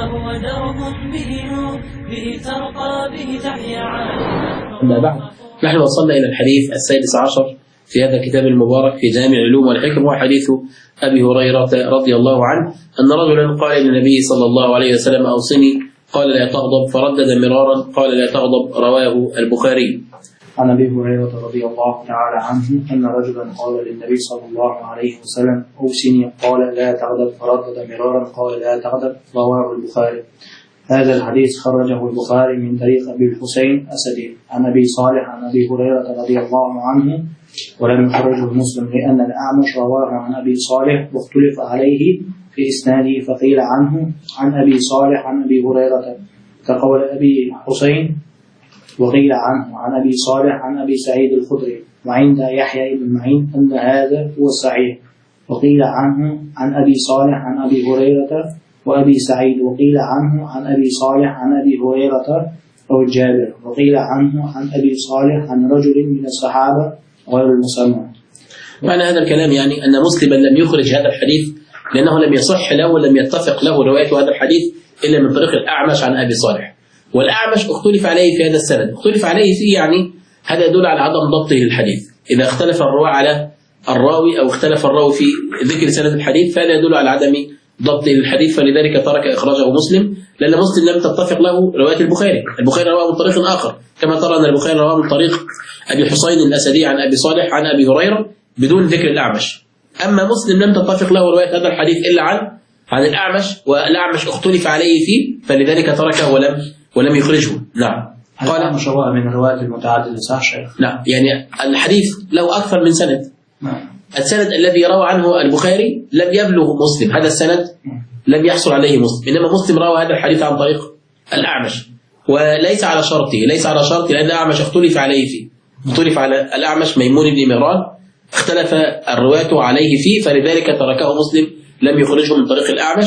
فهو درب به نور به ترقى به تحيا عالما. أما بعد، نحن وصلنا إلى الحديث السادس عشر في هذا الكتاب المبارك في جامع العلوم والحكم، وحديث أبي هريرة رضي الله عنه أن رجلا قال للنبي صلى الله عليه وسلم أوصني، قال لا تغضب، فردد مرارا قال لا تغضب، رواه البخاري. عن أبي هريرة رضي الله تعالى عنه أن رجلا قال للنبي صلى الله عليه وسلم أوصني، قال لا تغضب، فردد مرارا قال لا تغضب، رواه البخاري. هذا الحديث خرجه البخاري من طريق أبي الحسين أسدي عن أبي صالح عن أبي هريرة رضي الله عنه، ولم يخرجه مسلم لأن الأعمش رواه عن أبي صالح واختلف عليه في إسناده، فقيل عنه عن أبي صالح عن أبي هريرة كقول أبي حسين، وقيل عنه عن أبي صالح عن أبي سعيد الخدري، وعند يحيى بن معين أن هذا هو الصحيح، وقيل عنه عن أبي صالح عن أبي هريرة وأبي سعيد، وقيل عنه عن أبي صالح عن أبي هريرة أو جابر، وقيل عنه عن أبي صالح عن رجل من الصحابة غير المسمى. معنى هذا الكلام يعني أن مسلما لم يخرج هذا الحديث لأنه لم يصح له ولم يتفق له رواية هذا الحديث إلا من طريق الأعمش عن أبي صالح، والأعمش اختلف عليه في هذا السند، اختلف عليه فيه يعني هذا يدل على عدم ضبطه للحديث. إذا اختلف الرواة على الراوي أو اختلف الراوي في ذكر سند الحديث فهذا يدل على عدم ضبطه للحديث، فلذلك ترك إخراجه مسلم، لأن مسلم لم تتفق له رواية البخاري. البخاري رواه من طريق آخر، كما ترى أن البخاري رواه من طريق أبي حسين الأسدي عن أبي صالح عن أبي هريرة بدون ذكر الأعمش. أما مسلم لم تتفق له رواية هذا الحديث إلا عن الأعمش، والأعمش اختلف عليه فيه، فلذلك تركه ولم يخرجه. نعم. قال مشروع من الروايات المتعددة، صح شيخ؟ نعم، يعني الحديث له أكثر من سند. نعم. السند الذي روى عنه البخاري لم يبلغ مسلم، هذا السند لم يحصل عليه مسلم، إنما مسلم روى هذا الحديث عن طريق الأعمش، وليس على شرطه، لأن الأعمش اختلف عليه فيه، اختلف على الأعمش ميمون بن مهران، اختلف الرواة عليه فيه، فلذلك تركه مسلم لم يخرجه من طريق الأعمش،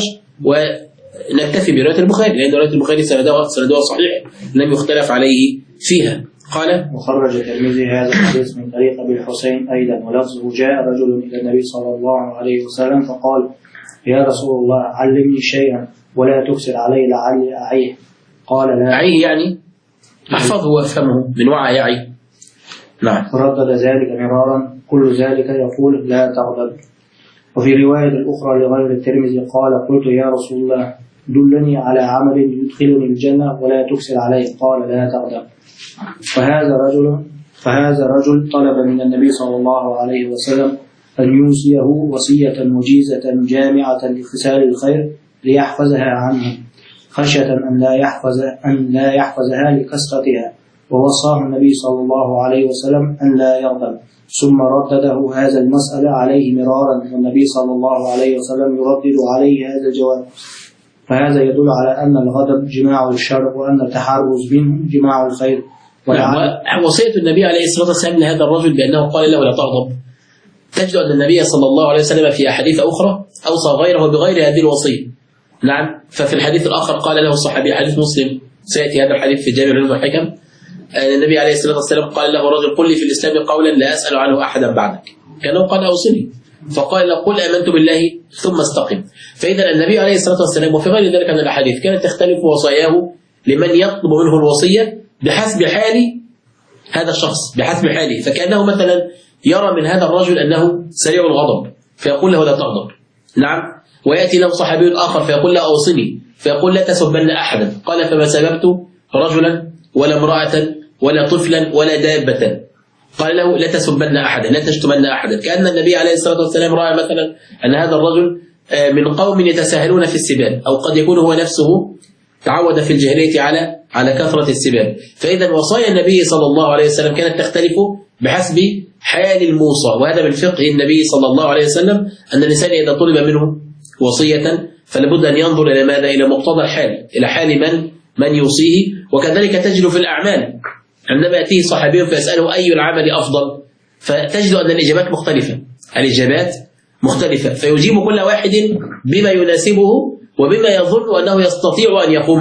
ونكتفي برواية البخاري لأن رواية البخاري سندها صحيح لم يختلف عليه فيها. قال وخرج الترمذي هذا الحديث من طريق أبي الحسين أيضا، ولفظه جاء رجل إلى النبي صلى الله عليه وسلم فقال يا رسول الله علمني شيئا ولا تكسر علي لعلي أعيه، قال لا. أعيه يعني أحفظه وأفهمه، من وعى يعي. نعم. فردد ذلك مرارا، كل ذلك يقول لا تغضب. وفي رواية الأخرى لغير الترمذي قال قلت يا رسول الله دلني على عمل يدخلني الجنة ولا تكسر علي، قال لا تغضب. فهذا رجل طلب من النبي صلى الله عليه وسلم أن يوصيه وصية مجيزة جامعة لخصال الخير ليحفظها عنه، خشية أن لا يحفظها لكثرتها، ووصاه النبي صلى الله عليه وسلم أن لا يغضب، ثم ردده هذا المسألة عليه مرارا، والنبي صلى الله عليه وسلم يردد عليه هذا الجواب. فهذا يدل على أن الغضب جماع الشر، وأن التحرز منه جماع الخير. وصية النبي عليه الصلاة والسلام لهذا الرجل بأنه قال له لا تغضب، تجد أن النبي صلى الله عليه وسلم في أحاديث أخرى أوصى غيره بغير هذه الوصية. نعم. ففي الحديث الآخر قال له الصحابي، حديث مسلم سيأتي هذا الحديث في جامع العلوم والحكم، النبي عليه الصلاة والسلام قال له رجل قل لي في الإسلام قولا لا أسأل عنه أحدا بعدك، كأنه قال أوصني، فقال له قل آمنت بالله ثم استقم. فإذا النبي عليه الصلاة والسلام وفي غير ذلك من الأحاديث كانت تختلف وصاياه لمن يطلب منه الوصية بحسب حال هذا الشخص، بحسب حاله. فكأنه مثلا يرى من هذا الرجل أنه سريع الغضب فيقول له لا تغضب. نعم. ويأتي له صحابي آخر فيقول له أوصني، فيقول لا تسبن أحدا، قال فما سببت رجلا ولا امرأة ولا طفلا ولا دابة، قال له لا تسبن أحدا، لا تشتمن أحدا. كأن النبي عليه الصلاة والسلام رأى مثلا أن هذا الرجل من قوم يتساهلون في السباب، أو قد يكون هو نفسه تعود في الجاهلية على كثرة السباب. فإذا وصايا النبي صلى الله عليه وسلم كانت تختلف بحسب حال الموصى، وهذا من فقه النبي صلى الله عليه وسلم أن الإنسان إذا طلب منه وصية فلابد أن ينظر إلى ماذا؟ إلى مقتضى الحال، إلى حال من يوصيه. وكذلك تجد في الأعمال عندما يأتيه صحابي فيسأله أي العمل أفضل، فتجد أن الإجابات مختلفة، فيجيب كل واحد بما يناسبه وبما يظن أنه يستطيع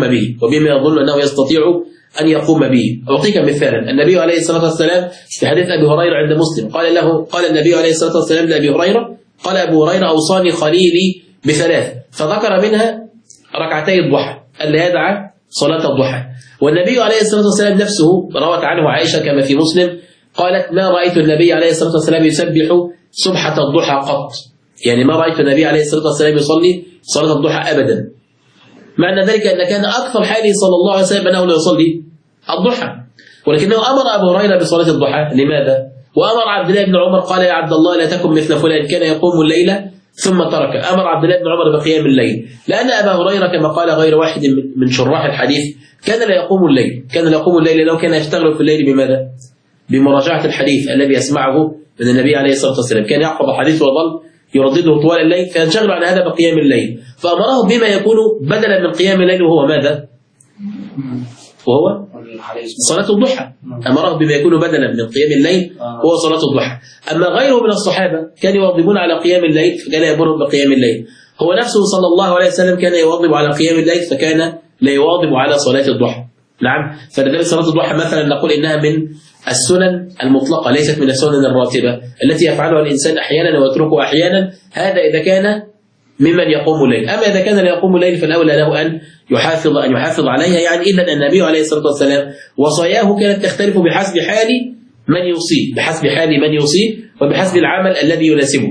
أن يقوم به. أعطيك مثالا، النبي عليه الصلاة والسلام في حديث أبي هريرة عند مسلم قال النبي عليه الصلاة والسلام لأبي هريرة، قال أبو هريرة أوصاني خليلي بثلاث، فذكر منها ركعتي الضحى، ألا يدع صلاة الضحى. والنبي عليه الصلاة والسلام نفسه روت عنه عائشة كما في مسلم قالت ما رأيت النبي عليه الصلاة والسلام يسبح سبحة الضحى قط، يعني ما رأيت النبي عليه الصلاة والسلام يصلي صلاة الضحى أبدا. معنى ذلك أن كان أكثر حاله صلى الله عليه وسلم أنه لا يصلي الضحى، ولكنه أمر أبو هريرة بصلاة الضحى. لماذا؟ وأمر عبد الله بن عمر قال يا عبد الله لا تكن مثل فلان كان يقوم الليل ثم ترك. أمر عبد الله بن عمر بقيام الليل، لأن أبا هريرة كما قال غير واحد من شراح الحديث كان لا يقوم الليل، كان لا يقوم الليل لو كان يشتغل في الليل بماذا؟ بمراجعة الحديث الذي يسمعه من النبي عليه الصلاة والسلام، كان يحفظ الحديث وظل يردده طوال الليل، فينشغل عن هذا بقيام الليل، فأمره بما يكون بدلا من قيام الليل وهو ماذا؟ وهو صلاة الضحى. أمره بما يكون بدلا من قيام الليل وهو صلاة الضحى. أما غيره من الصحابة كانوا يواظبون على قيام الليل فكان يأمرهم بقيام الليل. هو نفسه صلى الله عليه وسلم كان يواظب على قيام الليل فكان لا يواظب على صلاة الضحى. نعم، فلذلك صلاة الضحى مثلا نقول إنها من السنن المطلقة ليست من السنن الراتبة التي يفعلها الإنسان أحيانا ويتركها أحيانا، هذا إذا كان ممن يقوم الليل. أما إذا كان لا يقوم الليل فالأولى له أن يحافظ عليها، يعني إلا أن النبي عليه الصلاة والسلام وصاياه كانت تختلف بحسب حال من يوصيه، وبحسب العمل الذي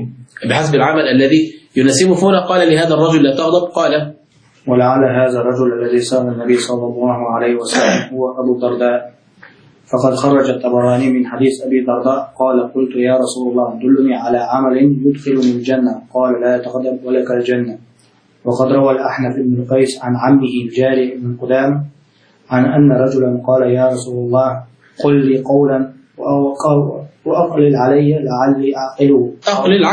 يناسبه. فهنا قال لهذا الرجل لا تغضب، قال ولعل هذا الرجل الذي سأل النبي صلى الله عليه وسلم هو أبو الدرداء، فقد خرج الطبراني من حديث أبي الدرداء قال قلت يا رسول الله دلني على عمل يدخلني الجنة، قال لا تغضب ولك الجنة. وقد روى الأحنف بن قيس عن عمه الجاري بن قدامة عن أن رجلا قال يا رسول الله قل لي قولا وأقلل علي لعلي أعقله. أقلل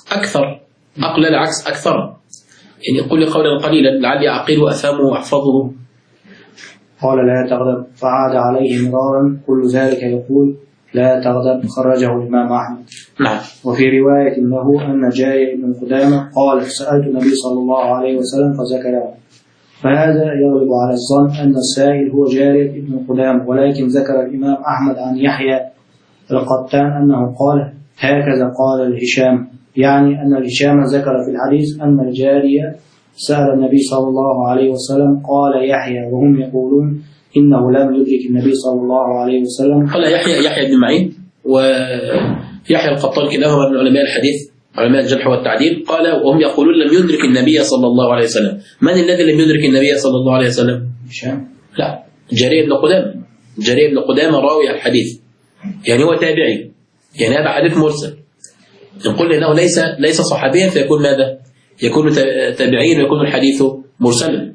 عكس أكثر، يعني قل لي قولا قليلا لعلي أعقله أفهمه وأحفظه. قال لا تغضب، فعاد عليه مرارا كل ذلك يقول لا تغضب، خرجه الإمام أحمد. نعم. وفي رواية له أن جاري بن قدامة قال سألت النبي صلى الله عليه وسلم فذكره، فهذا يغلب على الظن أن السائل هو جاري بن قدامة، ولكن ذكر الإمام أحمد عن يحيى القطان أنه قال هكذا قال الهشام، يعني أن الهشام ذكر في الحديث أن الجارية سأل النبي صلى الله عليه وسلم قال يحيى، وهم يقولون إنه لم يدرك النبي صلى الله عليه وسلم. قال يحيى بن معين ويحيى القطان كلاهما من علماء الحديث علماء الجرح والتعديل، قال وهم يقولون لم يدرك النبي صلى الله عليه وسلم. من الذي لم يدرك النبي صلى الله عليه وسلم؟ هشام؟ لا، جرير بن قدامة راوي الحديث، يعني هو تابعي، يعني هذا حديث مرسل. نقول إنه ليس صحابيا فيكون ماذا؟ يكون تابعين ويكون الحديث مرسلا.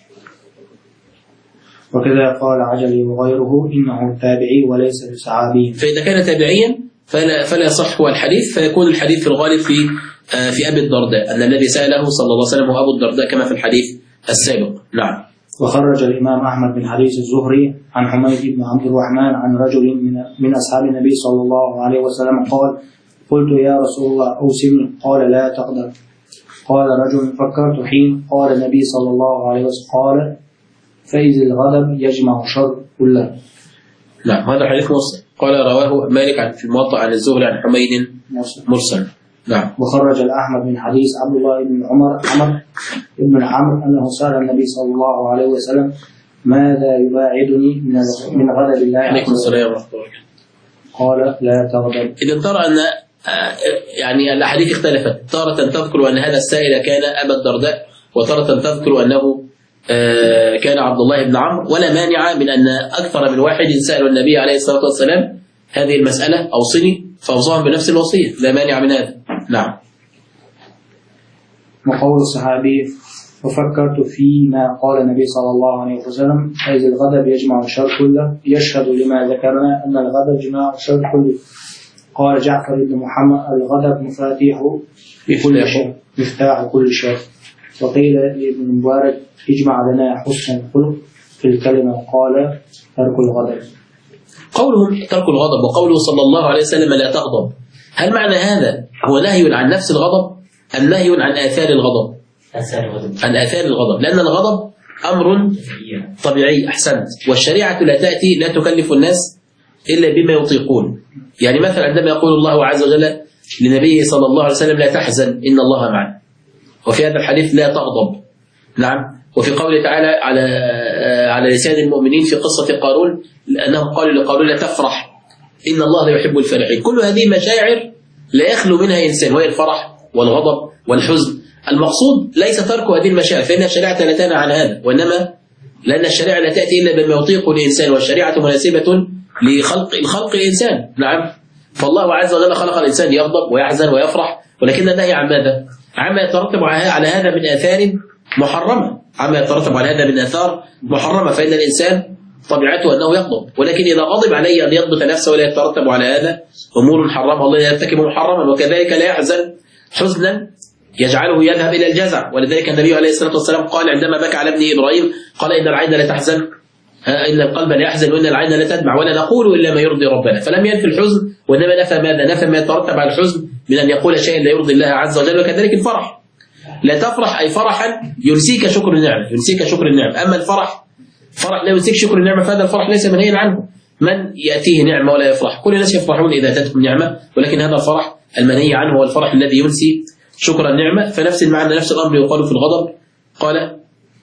وكذا قال عجلي وغيره إنه تابعي وليس بصحابي. فإذا كان تابعيا فلا يصح هو الحديث، فيكون الحديث في الغالب في أبي الدرداء، أن الذي سأله صلى الله عليه وسلم هو أبو الدرداء كما في الحديث السابق. نعم. وخرج الإمام أحمد من حديث الزهري عن حميد بن عبد الرحمن عن رجل من أصحاب النبي صلى الله عليه وسلم قال قلت يا رسول الله أوصني، قال لا تغضب. قال رجل فكرت حين قال النبي صلى الله عليه وسلم قال فإذ الغضب يجمع الشر كله. نعم، هذا حديث مرسل، قال رواه مالك في الموطأ عن الزهري عن حميد مرسل. نعم. وخرج الأحمد من حديث عبد الله بن عمر بن عمرو أنه سأل النبي صلى الله عليه وسلم ماذا يباعدني من غضب الله؟ عليكم السلام ورحمة الله. قال لا تغضب. إذا ترى أن يعني الأحاديث اختلفت، تارة تذكر أن هذا السائل كان أبا الدرداء، وتارة تذكر أنه كان عبد الله بن عمرو، ولا مانع من أن أكثر من واحد سأل النبي عليه الصلاة والسلام هذه المسألة أوصني فأوصاهم بنفس الوصية، لا مانع من هذا. نعم. وقول الصحابي وفكرت فيما قال النبي صلى الله عليه وسلم إذ الغضب يجمع الشر كله يشهد لما ذكرنا أن الغضب يجمع الشر كله. قال جعفر بن محمد الغضب مفتاح كل شر. وقيل لابن مبارك اجمع لنا حسن الخلق في الكلمة، قال ترك الغضب. قولهم ترك الغضب وقوله صلى الله عليه وسلم لا تغضب، هل معنى هذا هو نهي عن نفس الغضب أم نهي عن آثار الغضب؟ عن آثار الغضب، لأن الغضب أمر طبيعي. أحسنت. والشريعة لا تكلف الناس إلا بما يطيقون. يعني مثلا عندما يقول الله عز وجل لنبيه صلى الله عليه وسلم لا تحزن إن الله معنا، وفي هذا الحديث لا تغضب. نعم. وفي قوله تعالى على لسان المؤمنين في قصة قارون أنهم قالوا لقارون لا تفرح إن الله لا يحب الفرحين. كل هذه مشاعر لا يخلو منها إنسان، وهي الفرح والغضب والحزن. المقصود ليس ترك هذه المشاعر، فإن الشريعة لا تنهى عن هذا، وإنما لأن الشريعة لا تأتي إلا بما يطيق الإنسان، والشريعة مناسبة لخلق الإنسان. نعم، فالله عز وجل خلق الإنسان يغضب ويحزن ويفرح، ولكن النهي عن ماذا؟ عما يترتب على هذا من آثار محرمة، عما يترتب على هذا من آثار محرمة. فإن الإنسان طبيعته أنه يغضب، ولكن إذا غضب عليه أن يضبط نفسه ولا يترتب على هذا أمور حرمها الله يرتكب محرما. وكذلك لا يحزن حزنا يجعله يذهب إلى الجزع. ولذلك النبي عليه الصلاة والسلام قال عندما بكى على ابن إبراهيم قال إن العين لا تحزن، إن القلب لا يحزن، وإن العين لا تدمع، ولا نقول إلا ما يرضي ربنا. فلم ينفي الحزن، وإنما نفى ماذا؟ نفى ما يترتب على الحزن من أن يقول شيئا لا يرضي الله عز وجل. وكذلك الفرح، لا تفرح أي فرحا ينسيك شكر النعمة، ينسيك شكر النعمة. أما الفرح لا ينسيك شكر النعمة فهذا الفرح ليس منهيا عنه. من يأتيه نعمة ولا يفرح؟ كل الناس يفرحون إذا أتتهم نعمة، ولكن هذا الفرح المنهي عنه هو الفرح الذي ينسي شكر النعمة. فنفس المعنى نفس الأمر يقال في الغضب. قال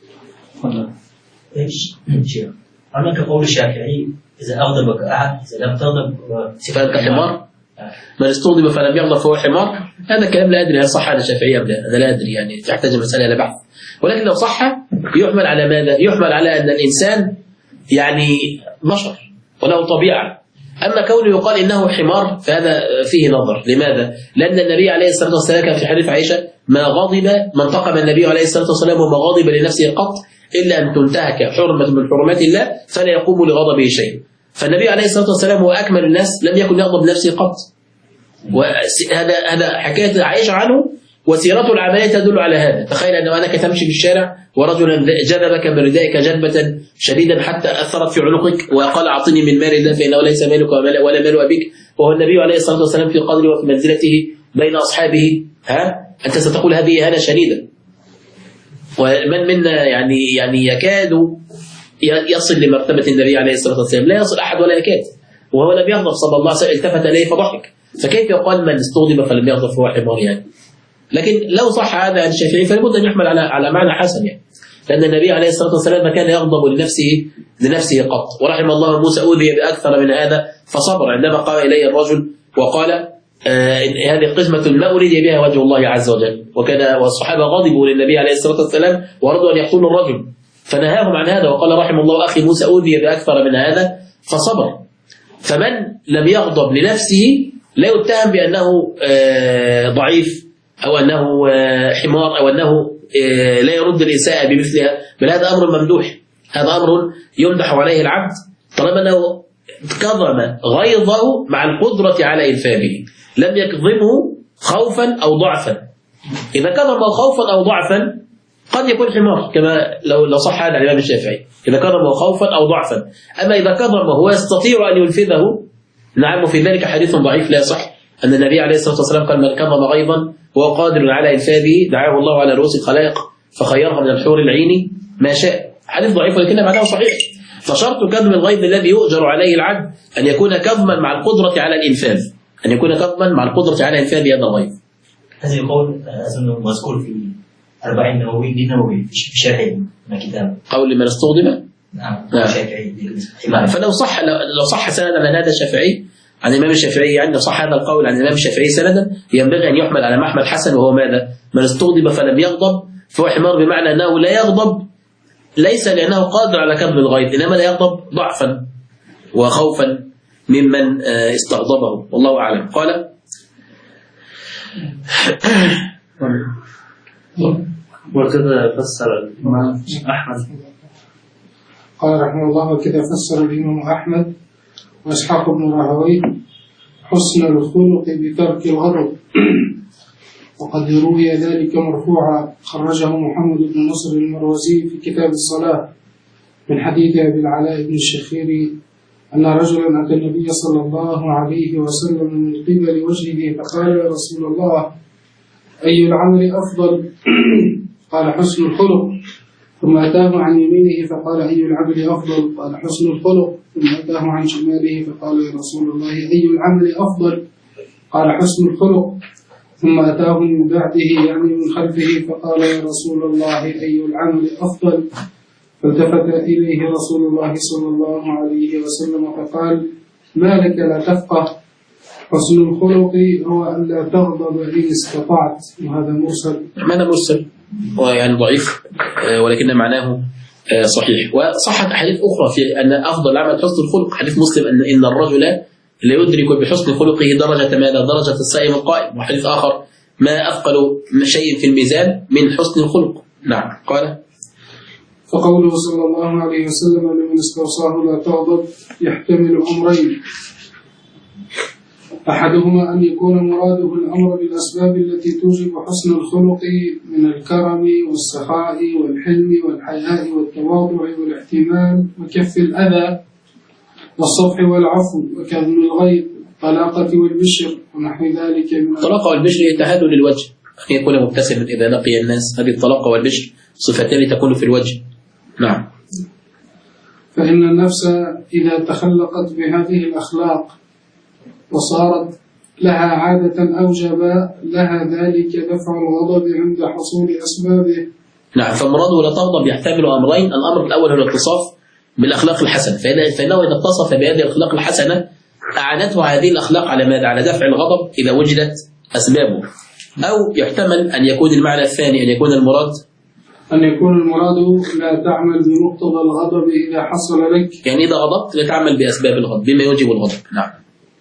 ايش؟ هناك قول الشافعي إذا أغضبك أحد إذا لم تغضب فأنت حمار، من استغضب فلم يغضب فهو حمار. هذا كلام لا أدري هل صح على الشافعي أم لا، أنا لا أدري، يعني تحتاج المسألة إلى بحث. ولكن لو صح يحمل على ماذا؟ يحمل على أن الإنسان يعني بشر وله طبيعة. أما كونه يقال إنه حمار فهذا فيه نظر. لماذا؟ لأن النبي عليه الصلاة والسلام كان في حديث عائشة ما غضب من انتقم النبي عليه الصلاة والسلام وما غضب لنفسه قط إلا أن تنتهك حرمة من حرمات الله فلا يقوم لغضبه شيء. فالنبي عليه الصلاة والسلام هو أكمل الناس لم يكن يغضب نفسه قط. وهذا حكاية عائشة عنه، وسيرته العملية تدل على هذا. تخيل أنه أنك تمشي في الشارع ورجلا جذبك من ردائك جذبة شديدا حتى أثرت في عنقك وقال أعطني من مال الله فإنه ليس مالك ولا مال أبيك، وهو النبي عليه الصلاة والسلام في قدره وفي منزلته بين أصحابه، أنت ستقول هذه إهانة شديدة. ومن منا يعني يكاد يصل لمرتبة النبي عليه الصلاة والسلام، لا يصل أحد ولا يكاد، وهو لم يغضب صلى الله عليه وسلم، التفت إليه فضحك. فكيف يقال من استغضب فلم يغضب فهو حمار يعني؟ لكن لو صح هذا عن الشافعي فلابد أن يحمل على معنى حسن يعني. لأن النبي عليه الصلاة والسلام ما كان يغضب لنفسه قط. ورحم الله موسى أوذي بأكثر من هذا فصبر عندما قام إليه الرجل وقال هذه قسمة ما أريد بها وجه الله عز وجل. والصحابة غضبوا للنبي عليه الصلاة والسلام وأرادوا أن يقتلوا الرجل فنهاهم عن هذا وقال رحم الله أخي موسى أوذي بأكثر من هذا فصبر. فمن لم يغضب لنفسه لا يتهم بأنه ضعيف أو أنه حمار أو أنه لا يرد الإساءة بمثلها، بل هذا أمر ممدوح، هذا أمر يمدح عليه العبد طالما أنه كظم غيظه مع القدرة على إنفاذه، لم يكظمه خوفا أو ضعفا. إذا كظم خوفا أو ضعفا قد يكون حمار كما لو صح هذا الإمام الشافعي، إذا كظم خوفا أو ضعفا. أما إذا كظم وهو يستطيع أن ينفذه، نعم، وفي ذلك حديث ضعيف لا يصح أن النبي عليه الصلاة والسلام قال من كظم غيظا وهو قادر على إنفاذه دعاه الله على رؤوس الخلائق فخيرها من الحور العين ما شاء. حديث ضعيف ولكن معناه صحيح. فشرط كظم الغيظ الذي يؤجر عليه العبد أن يكون كظما مع القدرة على الإنفاذ، أن يكون كظما مع القدرة على إنفاذ هذا الغيظ. هذا يقول أظن مذكور في 40 نووي دي نووي في شرح الكتاب قول من استغضب. نعم. شافعي. فلو صح سندا عن هذا الشافعي عن الإمام الشافعي، يعني صح هذا القول عن الإمام الشافعي سندا ينبغي أن يحمل على محمل حسن، وهو ماذا؟ من استغضب فلم يغضب فهو حمار، بمعنى أنه لا يغضب ليس لأنه قادر على كظم الغيظ، إنما لا يغضب ضعفا وخوفا ممن استغضبه، والله أعلم. قال وكذا فسر الإمام أحمد. قال رحمه الله وكذا فسر الإمام أحمد وإسحاق بن راهويه حسن الخلق بترك الغضب، وقد روي ذلك مرفوعا خرجه محمد بن نصر المروزي في كتاب الصلاة من حديث أبي العلاء بن الشخيري أن رجلا أتى النبي صلى الله عليه وسلم من قبل وجهه فقال يا رسول الله أي العمل أفضل؟ قال حسن الخلق. ثم أتاه عن يمينه فقال أي العمل أفضل؟ قال حسن الخلق. ثم أتاه عن شماله فقال يا رسول الله أي العمل أفضل؟ قال حسن الخلق. ثم أتاه من بعده يعني من خلفه فقال يا رسول الله أي العمل أفضل؟ فالتفت إليه رسول الله صلى الله عليه وسلم فقال ما لك لا تفقه؟ حسن الخلق هو أن لا تغضب إن استطعت. وهذا مرسل. معنى مرسل ويعني ضعيف ولكن معناه صحيح. وصحت أحاديث أخرى في أن أفضل العمل حسن الخلق. حديث مسلم إن الرجل لا يدرك بحسن خلقه درجة ماذا؟ درجة الصائم القائم. وحديث آخر ما أثقل شيء في الميزان من حسن الخلق. نعم. قال فقوله صلى الله عليه وسلم لمن استوصاه لا تغضب يحتمل أمرين: أحدهما أن يكون مراده الأمر بالأسباب التي توجب حسن الخلق من الكرم والسخاء والحلم والحياء والتواضع والاحتمال وكف الأذى والصفح والعفو وكظم الغيظ والطلاقة والبشر ونحو ذلك من الطلاقة والبشر يتهادوا للوجه، أن يكون مبتسما إذا لقي الناس. هذه الطلاقة والبشر صفتان تكون في الوجه. نعم. فإن النفس إذا تخلقت بهذه الأخلاق وصارت لها عادة أوجب لها ذلك دفع الغضب عند حصول أسبابه. نعم. فمراده لا تغضب يحتمل أمرين: الأمر الأول هو الاتصاف بالأخلاق الحسنة، فإنه إذا اتصف بهذه الأخلاق الحسنة أعانته هذه الأخلاق على ماذا؟ على دفع الغضب إذا وجدت أسبابه. أو يحتمل أن يكون المعنى الثاني، أن يكون المراد لا تعمل بمقتضى الغضب إذا حصل لك، يعني إذا غضبت لا تعمل بأسباب الغضب بما يوجب الغضب. نعم.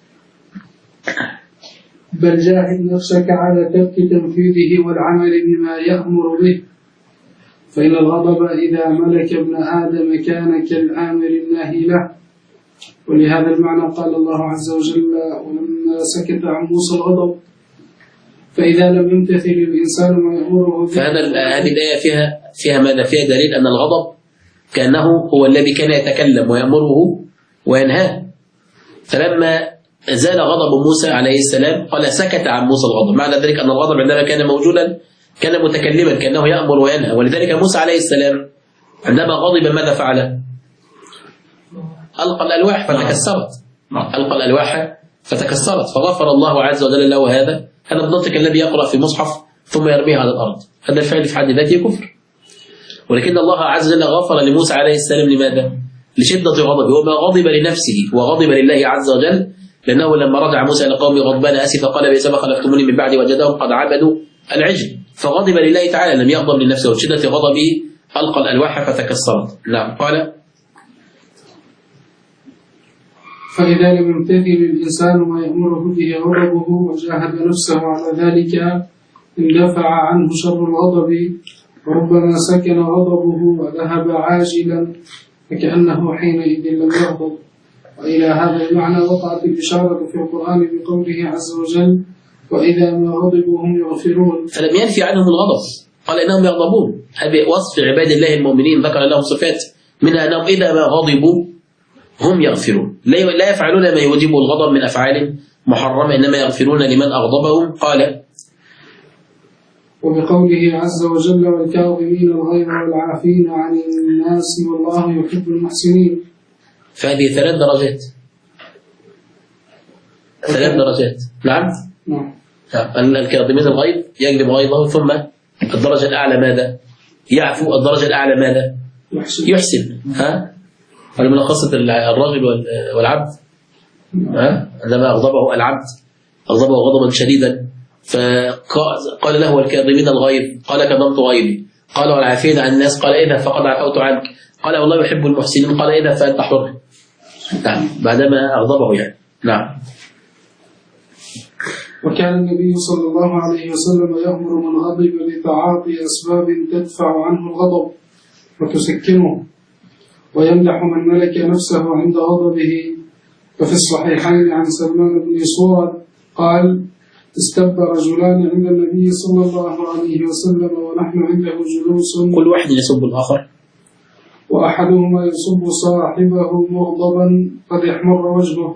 بل جاهد نفسك على ترك تنفيذه والعمل بما يأمر به، فإن الغضب إذا ملك ابن آدم كان كالآمر الناهي له. ولهذا المعنى قال الله عز وجل ولما سكت عن موسى الغضب فإذا لم يمتثل الإنسان ما يأمره به. هذه الآية فيها ماذا؟ فيها دليل أن الغضب كأنه هو الذي كان يتكلم ويأمره وينهاه. فلما زال غضب موسى عليه السلام قال سكت عن موسى الغضب. معنى ذلك أن الغضب عندما كان موجودا كان متكلما، كأنه يأمر وينهى. ولذلك موسى عليه السلام عندما غضب ماذا فعل؟ ألقى الألواح فتكسرت فغفر الله عز وجل له. هذا النطق الذي يقرأ في مصحف ثم يرميه على الأرض، هذا الفعل في حد ذاته كفر. ولكن الله عز وجل غفر لموسى عليه السلام لماذا؟ لشدة غضبه، وما غضب لنفسه وغضب لله عز وجل، لأنه لما رجع موسى إلى قومه غضبان آسفا قال بئس ما خلفتموني من بعدي وجدهم قد عبدوا العجل، فغضب لله تعالى لم يغضب لنفسه، وشدة غضبه ألقى الألواح فتكسرت. نعم. قال فإذا لم يمتثل الإنسان ما يأمره به غضبه وجاهد نفسه على ذلك اندفع عنه شر الغضب، وربما سكن غضبه وذهب عاجلا فكأنه حينئذ لم يغضب. وإلى هذا المعنى وقعت الإشارة في القرآن بقوله عز وجل وإذا ما غضبوا هم يغفرون. فلم ينفي عنهم الغضب، قال إنهم يغضبون. هذا وصف عباد الله المؤمنين، ذكر لهم صفات منها أنهم إذا ما غضبوا هم يغفرون، لا يفعلون ما يوجب الغضب من أفعال محرمة، إنما يغفرون لمن أغضبهم. قال وبقوله عز وجل والكاظمين الغيظ والعافين عن الناس والله يحب المحسنين. فهذه ثلاث درجات. نعم. الكاظمين الغيظ يجلب غيظه، ثم الدرجة الأعلى ماذا؟ يعفو. الدرجة الأعلى ماذا؟ يحسن. ولمن قصة الرجل والعبد عندما أغضبه العبد أغضبه غضبا شديدا فقال له والكاظمين الغيظ قال كظمت غيظي، قال والعافين عن الناس قال إذا فقد عفوت عنك، قال والله يحب المحسنين قال إذا فأنت حر. نعم. بعدما أغضبه يعني. نعم. وكان النبي صلى الله عليه وسلم يأمر من غضب بتعاطي أسباب تدفع عنه الغضب وتسكنه، ويمدح من ملك نفسه عند غضبه. وفي الصحيحين عن سلمان بن سورة قال استب رجلان عند النبي صلى الله عليه وسلم ونحن عنده جلوس، كل واحد يسب الآخر، وأحدهما يسب صاحبه مغضبا قد يحمر وجهه،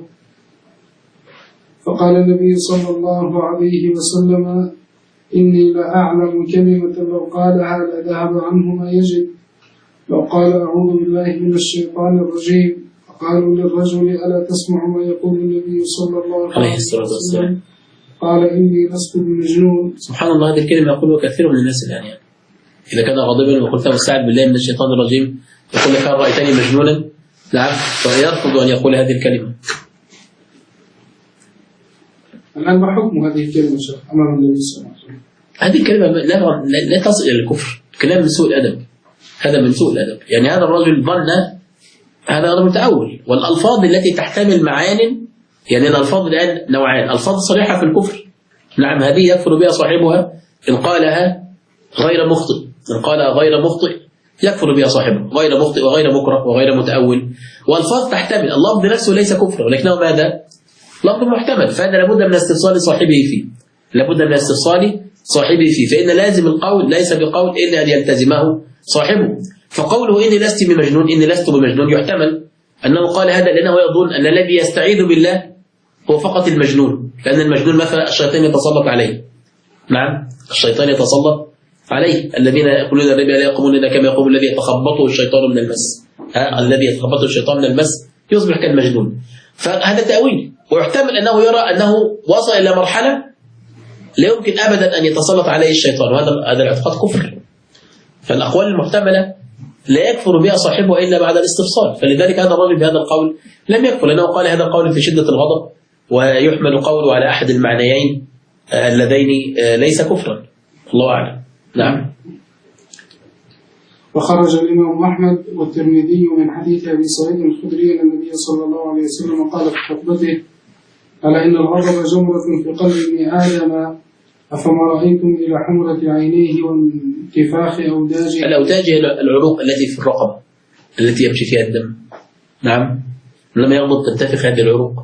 فقال النبي صلى الله عليه وسلم إني لأعلم كلمة لو قالها لذهب عنه ما يجب، لو قال أعوذ بالله من الشيطان الرجيم. فقالوا للرجل ألا تسمع ما يقول النبي صلى الله عليه وسلم؟ قال إني لست بمجنون. سبحان الله، هذه الكلمة يقولها كثير من الناس الآن يعني. إذا كان غاضبا وقلت مستعد بالله من الشيطان الرجيم يقول لك هل رأيتني مجنونا؟ نعم، فيرفض أن يقول هذه الكلمة. الآن ما حكم هذه الكلمة أمام النبي صلى الله عليه وسلم؟ هذه الكلمة لا تصل إلى الكفر، كلام من سوء الأدب، هذا من سوء الأدب. يعني هذا الرجل ظن، هذا غير متأول. والألفاظ التي تحتمل معان، يعني الألفاظ الآن نوعان: ألفاظ صريحة في الكفر، نعم هذه يكفر بها صاحبها إن قالها غير مخطئ، إن قالها غير مخطئ يكفر بها صاحبه، غير مخطئ وغير مكره وغير متأول. والألفاظ تحتمل، اللفظ نفسه ليس كفر ولكنه ماذا؟ لفظ محتمل، فهذا لابد من استفصال صاحبه فيه، لابد من استفصال صاحبه فيه، فإن لازم القول ليس بقول إلا أن يلتزمه صاحبه. فقوله إني لست بمجنون، إني لست بمجنون، يحتمل أنه قال هذا لأنه يظن أن الذي يستعيذ بالله هو فقط المجنون، لأن المجنون مثلا الشيطان يتسلط عليه. نعم، الشيطان يتسلط عليه. الذين يقولون الربا لا يقومون إلا كما يقوم الذي يتخبطه الشيطان من المس. الذي يتخبطه الشيطان من المس يصبح كالمجنون. فهذا تأويل. ويحتمل أنه يرى أنه وصل إلى مرحلة لا يمكن أبدا أن يتسلط عليه الشيطان، وهذا الاعتقاد كفر. فالأقوال المحتملة لا يكفر بها صاحبه إلا بعد الاستفصال. فلذلك هذا الرجل بهذا القول لم يكفر، لأنه قال هذا القول في شدة الغضب، ويحمل قوله على أحد المعنيين اللذين ليس كفرا. الله أعلم. نعم. وخرج الإمام أحمد والترمذي من حديث أبي سعيد الخدري أن النبي صلى الله عليه وسلم قال في خطبته: ألا إن الغضب جمرة في قلب ابن آدم أفما رأيتم إلى حمرة عينيه وانتفاخ أوداجه. الأوداج هي العروق التي في الرقبة التي يمشي فيها الدم. نعم، لما يغضب تنتفخ هذه العروق.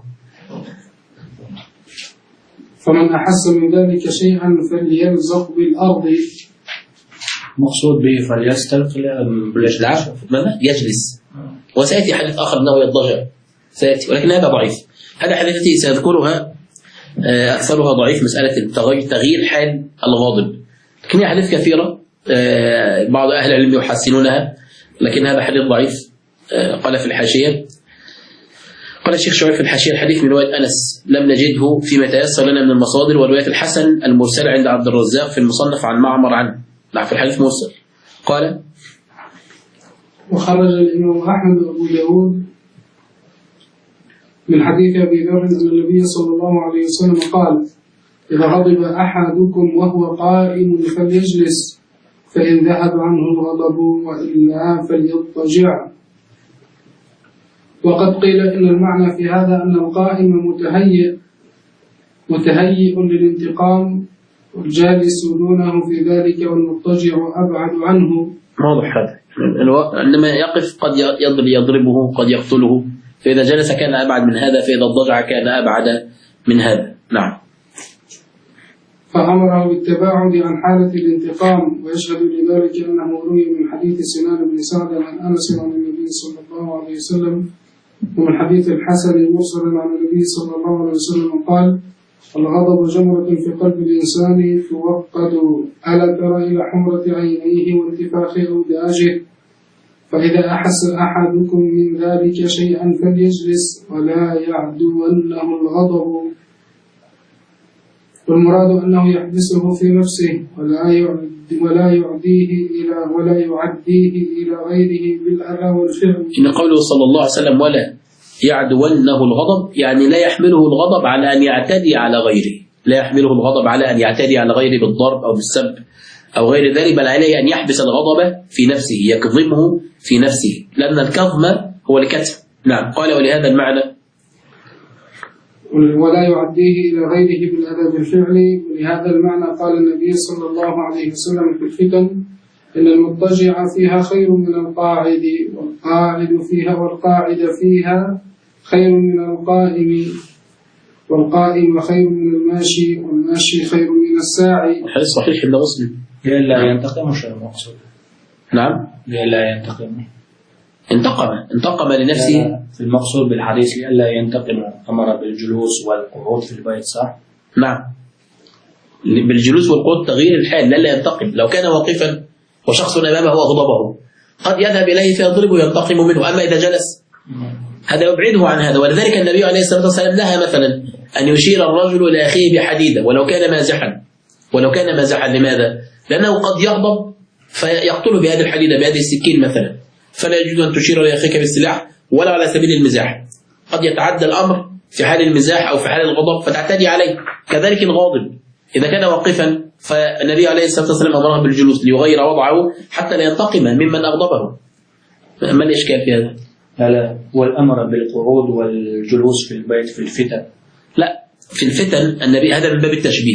فمن أحس من ذلك شيئا فليلزق بالأرض. مقصود به فليستلقي ماذا؟ يجلس. وسيأتي حديث آخر أنه يضجع سيأتي، ولكن هذا ضعيف. هذا حديث سأذكرها أكثرها ضعيف، مسألة تغيير حال الغاضب. لكن هي حديث كثيرة، بعض أهل العلم يحسنونها، لكن هذا حديث ضعيف. قال في الحاشية، قال الشيخ شعيب في الحاشية: الحديث من رواية أنس لم نجده فيما تيسر لنا من المصادر، ورواية الحسن المرسلة عند عبد الرزاق في المصنف عن معمر عنه. نعم، في الحديث مرسل. قال: وخرج الإمام أحمد وأبو داود من حديث أبي ذر أن النبي صلى الله عليه وسلم قال: إذا غضب أحدكم وهو قائم فليجلس، فإن ذهب عنه الغضب وإلا فليضطجع. وقد قيل إن المعنى في هذا أن القائم متهيئ للانتقام، والجالس دونه في ذلك والمضطجع أبعد عنه. واضح هذا، عندما يقف قد يضربه قد يقتله، فإذا جلس كان أبعد من هذا، فإذا اضطجع كان أبعد من هذا. نعم. فأمره بالتباعد عن حالة الانتقام، ويشهد لذلك أنه روي من حديث سنان بن سعد عن أنس عن النبي صلى الله عليه وسلم، ومن حديث الحسن المرسل عن النبي صلى الله عليه وسلم قال: الغضب جمرة في قلب الإنسان توقد، ألا ترى إلى حمرة عينيه وانتفاخ أوداجه، فإذا أحس أحدكم من ذلك شيئا فليجلس ولا يعدونه الغضب. والمراد أنه يحبسه في نفسه ولا يعديه إلى غيره بالأذى والفعل. إن قوله صلى الله عليه وسلم ولا يعدونه الغضب، يعني لا يحمله الغضب على أن يعتدي على غيره، لا يحمله الغضب على أن يعتدي على غيره بالضرب أو بالسب أو غير ذلك، بل عليه أن يحبس الغضب في نفسه، يكظمه في نفسه، لأن الكظم هو الكتم. نعم. قال: ولهذا المعنى ولا يعديه إلى غيره بالأذى بالفعل. ولهذا المعنى قال النبي صلى الله عليه وسلم في الفتن: إن المضطجع فيها خير من القاعد، والقاعد فيها خير من القائم، والقائم خير من الماشي، والماشي خير من الساعي. الحديث صحيح عند مسلم. لئلا ينتقم شيء المقصود. نعم، لئلا ينتقم، انتقم لنفسه. في المقصود بالحديث لئلا ينتقم، أمر بالجلوس والقعود في البيت، صح؟ نعم، بالجلوس والقعود تغيير الحال، لا ينتقم. لو كان واقفا وشخص أمامه أغضبه قد يذهب إليه فيضربه وينتقم منه، أما إذا جلس هذا يبعده عن هذا. ولذلك النبي عليه الصلاة والسلام نهى مثلا أن يشير الرجل إلى أخيه بحديدة ولو كان مازحا. لماذا؟ لأنه قد يغضب فيقتله بهذه الحديدة، بهذه السكين مثلا، فلا يجوز أن تشير لأخيك بالسلاح ولا على سبيل المزاح. قد يتعدى الأمر في حال المزاح أو في حال الغضب فتعتدي عليه. كذلك الغاضب إذا كان واقفا فالنبي عليه الصلاة والسلام أمره بالجلوس ليغير وضعه حتى لا ينتقم ممن أغضبه. ما الإشكال في هذا؟ لا، والأمر بالقعود والجلوس في البيت في الفتن. لا، في الفتن النبي هذا من باب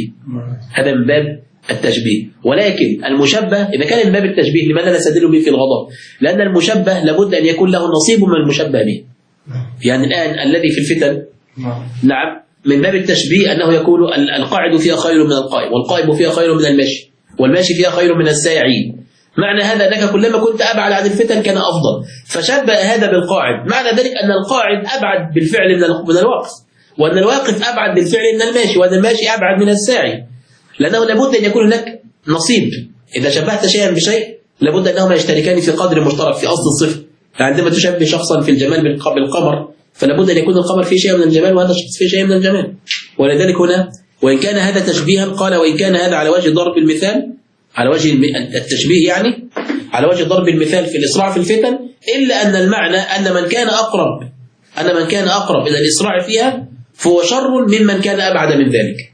التشبيه. ولكن المشبه إذا كان من باب التشبيه لماذا نستدل به في الغضب؟ لأن المشبه لابد أن يكون له نصيب من المشبه به. يعني الآن الذي في الفتن نعم من باب التشبيه أنه يكون القاعد فيها خير من القائم، والقائم فيها خير من المشي، والماشي فيها خير من الساعي. معنى هذا أنك كلما كنت أبعد عن الفتن كان أفضل، فشبه هذا بالقاعد. معنى ذلك أن القاعد أبعد بالفعل من الواقف، وأن الواقف أبعد بالفعل من الماشي، وأن الماشي أبعد من الساعي، لأنه لابد أن يكون هناك نصيب. إذا شبهت شيئا بشيء لابد أنهما يشتركان في قدر مشترك في أصل الصفة. عندما تشبه شخصا في الجمال بالقمر فلابد أن يكون القمر فيه شيء من الجمال وهذا الشخص فيه شيء من الجمال. ولذلك هنا وإن كان هذا تشبيها قال وإن كان هذا على وجه ضرب المثال، على وجه التشبيه يعني على وجه ضرب المثال في الإسراع في الفتن، إلا أن المعنى أن من كان أقرب إلى الإسراع فيها فهو شر ممن كان أبعد من ذلك.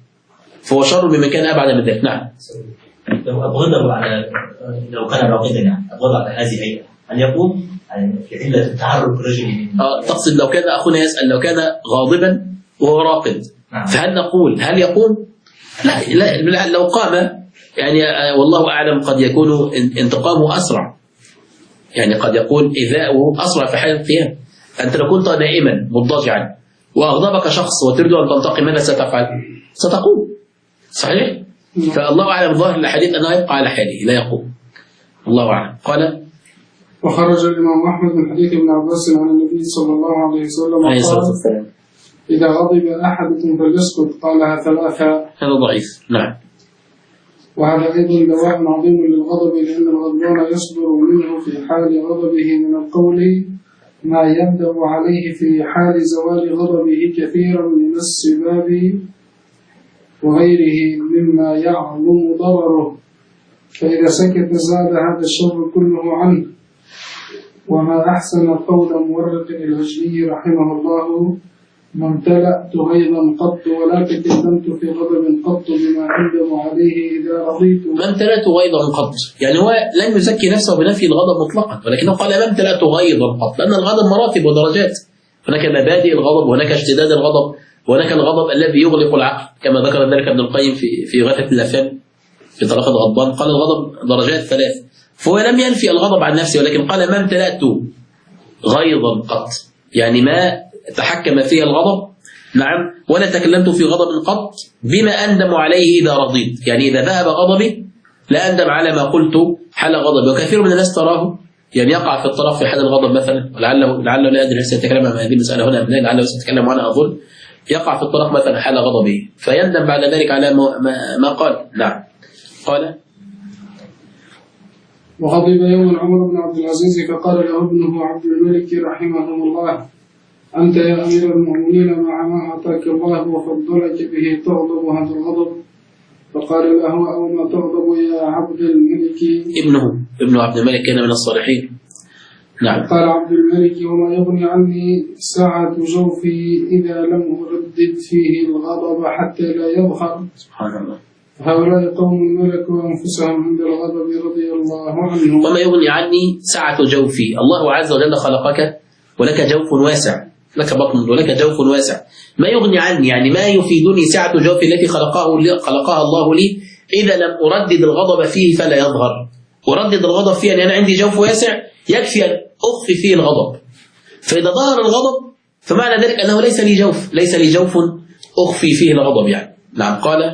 نعم. لو كان راقدا يعني أبغض على هذه الهيئة أن يقوم في علة التحرك الرجل. تقصد لو كان أخونا يسأل لو كان غاضبا وهو راقد فهل نقول هل يقوم؟ لا لو قام يعني والله أعلم قد يكون انتقامه أسرع، يعني قد يكون إيذاؤه أسرع في حال القيام. أنت لو كنت نائما مضطجعا وأغضبك شخص وتريد أن تنتقم ماذا ستفعل؟ ستقوم، صحيح؟ فالله أعلم ظاهر الحديث أنه يبقى على حاله لا يقوم، الله أعلم. قال وخرج الإمام أحمد من حديث ابن عباس عن النبي صلى الله عليه وسلم قال إذا غضب أحدكم فليسكت، قالها ثلاثة. هذا ضعيف. نعم. وهذا أيضا دواء عظيم للغضب، لأن الغضبان يصدر منه في حال غضبه من القول ما يندم عليه في حال زوال غضبه كثيرا من السباب وغيره مما يعظم ضرره، فإذا سكت زاد هذا الشر كله عنه. وما أحسن قول مورق العجلي رحمه الله: ما امتلأت غيظا قط ولا تكلمت في غضب قط بما أندم عليه إذا رضيت. ما امتلأت غيظا قط، يعني هو لم يزكي نفسه بنفي الغضب مطلقا، ولكنه قال ما امتلأت غيظا قط، لأن الغضب مراتب ودرجات. هناك مبادئ الغضب وهناك اشتداد الغضب وهناك الغضب الذي يغلق العقل، كما ذكر ذلك ابن القيم في غاية اللافان في طريقة الغضبان، قال الغضب درجات ثلاث. فهو لم ينفي الغضب عن نفسه، ولكن قال ما امتلأت غيظا قط، يعني ما تحكم فيه الغضب، نعم، ولا تكلمت في غضب قط بما أندم عليه إذا رضيت، يعني إذا ذهب غضبي لا أندم على ما قلت حال غضبي. وكثير من الناس تراه يعني يقع في الطرف في حال الغضب مثلا، لعله لا أدري سيتكلم عن هذه المسألة هنا أبناء، لعله سيتكلم عنها أظن، يقع في الطرف مثلا حال غضبه فيندم بعد ذلك على ما قال. نعم. قال وغضب يوم عمر بن عبد العزيز فقال له ابنه عبد الملك رحمه الله: أنت يا أمير المؤمنين مع ما أعطاك الله وفضلك به تغضب هذا الغضب؟ فقال له: أو ما تغضب يا عبد الملك؟ ابن عبد الملك كان من الصالحين. نعم. قال عبد الملك: وما يغني عني سعة جوفي إذا لم أردد فيه الغضب حتى لا يظهر. سبحان الله. هؤلاء قوم ملكوا أنفسهم عند الغضب رضي الله عنهم. وما يغني عني سعة جوفي، الله عز وجل خلقك ولك جوف واسع، لك بطن ولك جوف واسع. ما يغني عني يعني ما يفيدني سعة جوفي التي خلقها الله لي إذا لم أردد الغضب فيه فلا يظهر. أردد الغضب فيه يعني أنا عندي جوف واسع يكفي أن أخفي فيه الغضب، فإذا ظهر الغضب فمعنى ذلك أنه ليس لي جوف أخفي فيه الغضب يعني. نعم. قال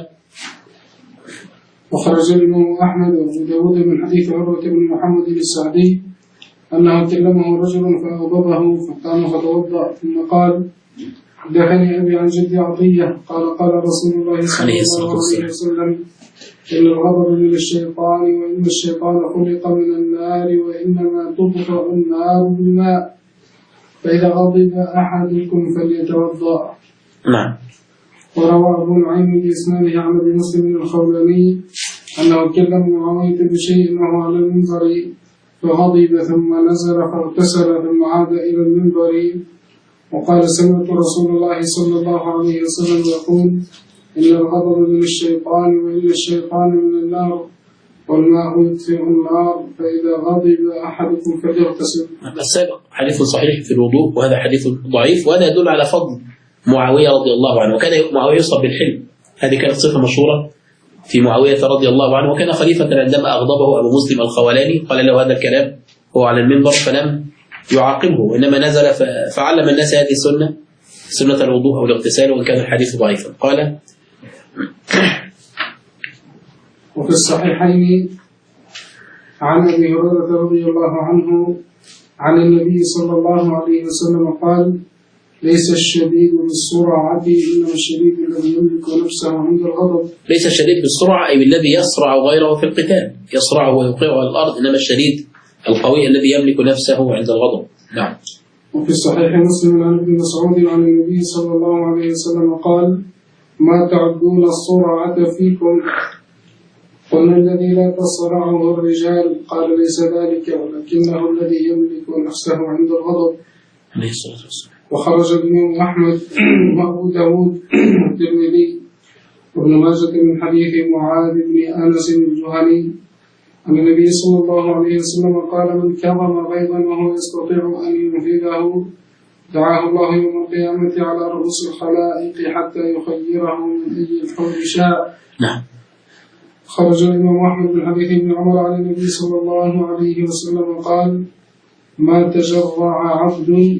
وخرج الإمام أحمد وأبو داود من حديث عروة بن محمد السعدي أنه كلمه رجل فأغضبه فقام فتوضأ ثم قال: دفني أبي عن جدي عطية قال رسول الله صلى الله عليه وسلم: إن الغضب من الشيطان وإن الشيطان خلق من النار وإنما تطفأ النار بالماء، فإذا غضب أحدكم فليتوضأ. نعم. وروى أبو نعيم بإسناده عن أبي مسلم الخولاني أنه كلم معاوية بشيء وهو على المنبر فغضب ثم نزل فاغتسل ثم عاد إلى المنبر وقال سمعت رسول الله صلى الله عليه وسلم يقول إن الغضب من الشيطان وإن الشيطان من النار والماء يطفئ النار فإذا غضب أحدكم فليغتسل. السابق حديث صحيح في الوضوء وهذا حديث ضعيف، وهذا يدل على فضل معاوية رضي الله عنه، وكان معاوية يصف بالحلم، هذه كانت صفة مشهورة في معاوية رضي الله عنه، وكان خليفة عندما أغضبه أبو مسلم الخولاني قال له هذا الكلام هو على المنبر فلم يعاقبه، وإنما نزل فعلم الناس هذه السنة، سنة الوضوء أو الاغتسال، وإن كان الحديث ضعيفا. قال وفي الصحيحين عن أبي هريرة رضي الله عنه عن النبي صلى الله عليه وسلم قال ليس الشديد بالسرعة إنما الشديد الذي يملك نفسه عند الغضب. ليس الشديد بالسرعة أي الذي يسرع غيره في القتال، يسرعه ويوقعه على الأرض، إنما الشديد القوي الذي يملك نفسه عند الغضب. نعم. وفي الصحيح مسلم عن ابن مسعود عن النبي صلى الله عليه وسلم قال ما تعدون السرعة فيكم؟ قلنا الذي لا تصرعه الرجال قال ليس ذلك ولكنه الذي يملك نفسه عند الغضب. عليه الصلاة والسلام. وخرج الإمام أحمد وأبو داود والترمذي وابن ماجه من حديث معاذ بن أنس الجهني أن النبي صلى الله عليه وسلم قال من كظم غيظا وهو يستطيع أن ينفذه دعاه الله يوم القيامة على رؤوس الخلائق حتى يخيره من أي الحوض شاء. نعم. خرج الإمام أحمد من حديث ابن عمر عن النبي صلى الله عليه وسلم قال ما تجرع عبد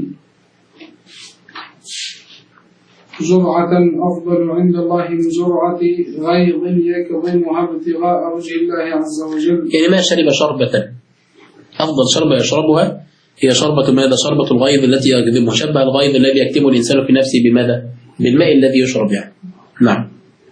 جرعة أفضل عند الله من جرعة غيظ يكظمها ابتغاء وجه الله عز وجل. يعني ما شرب شربة أفضل شربة يشربها هي شربة ماذا؟ شربة الغيظ التي يكظمها، شبه الغيظ الذي يكتمه الإنسان في نفسه بماذا؟ بالماء الذي يشرب يعني. نعم.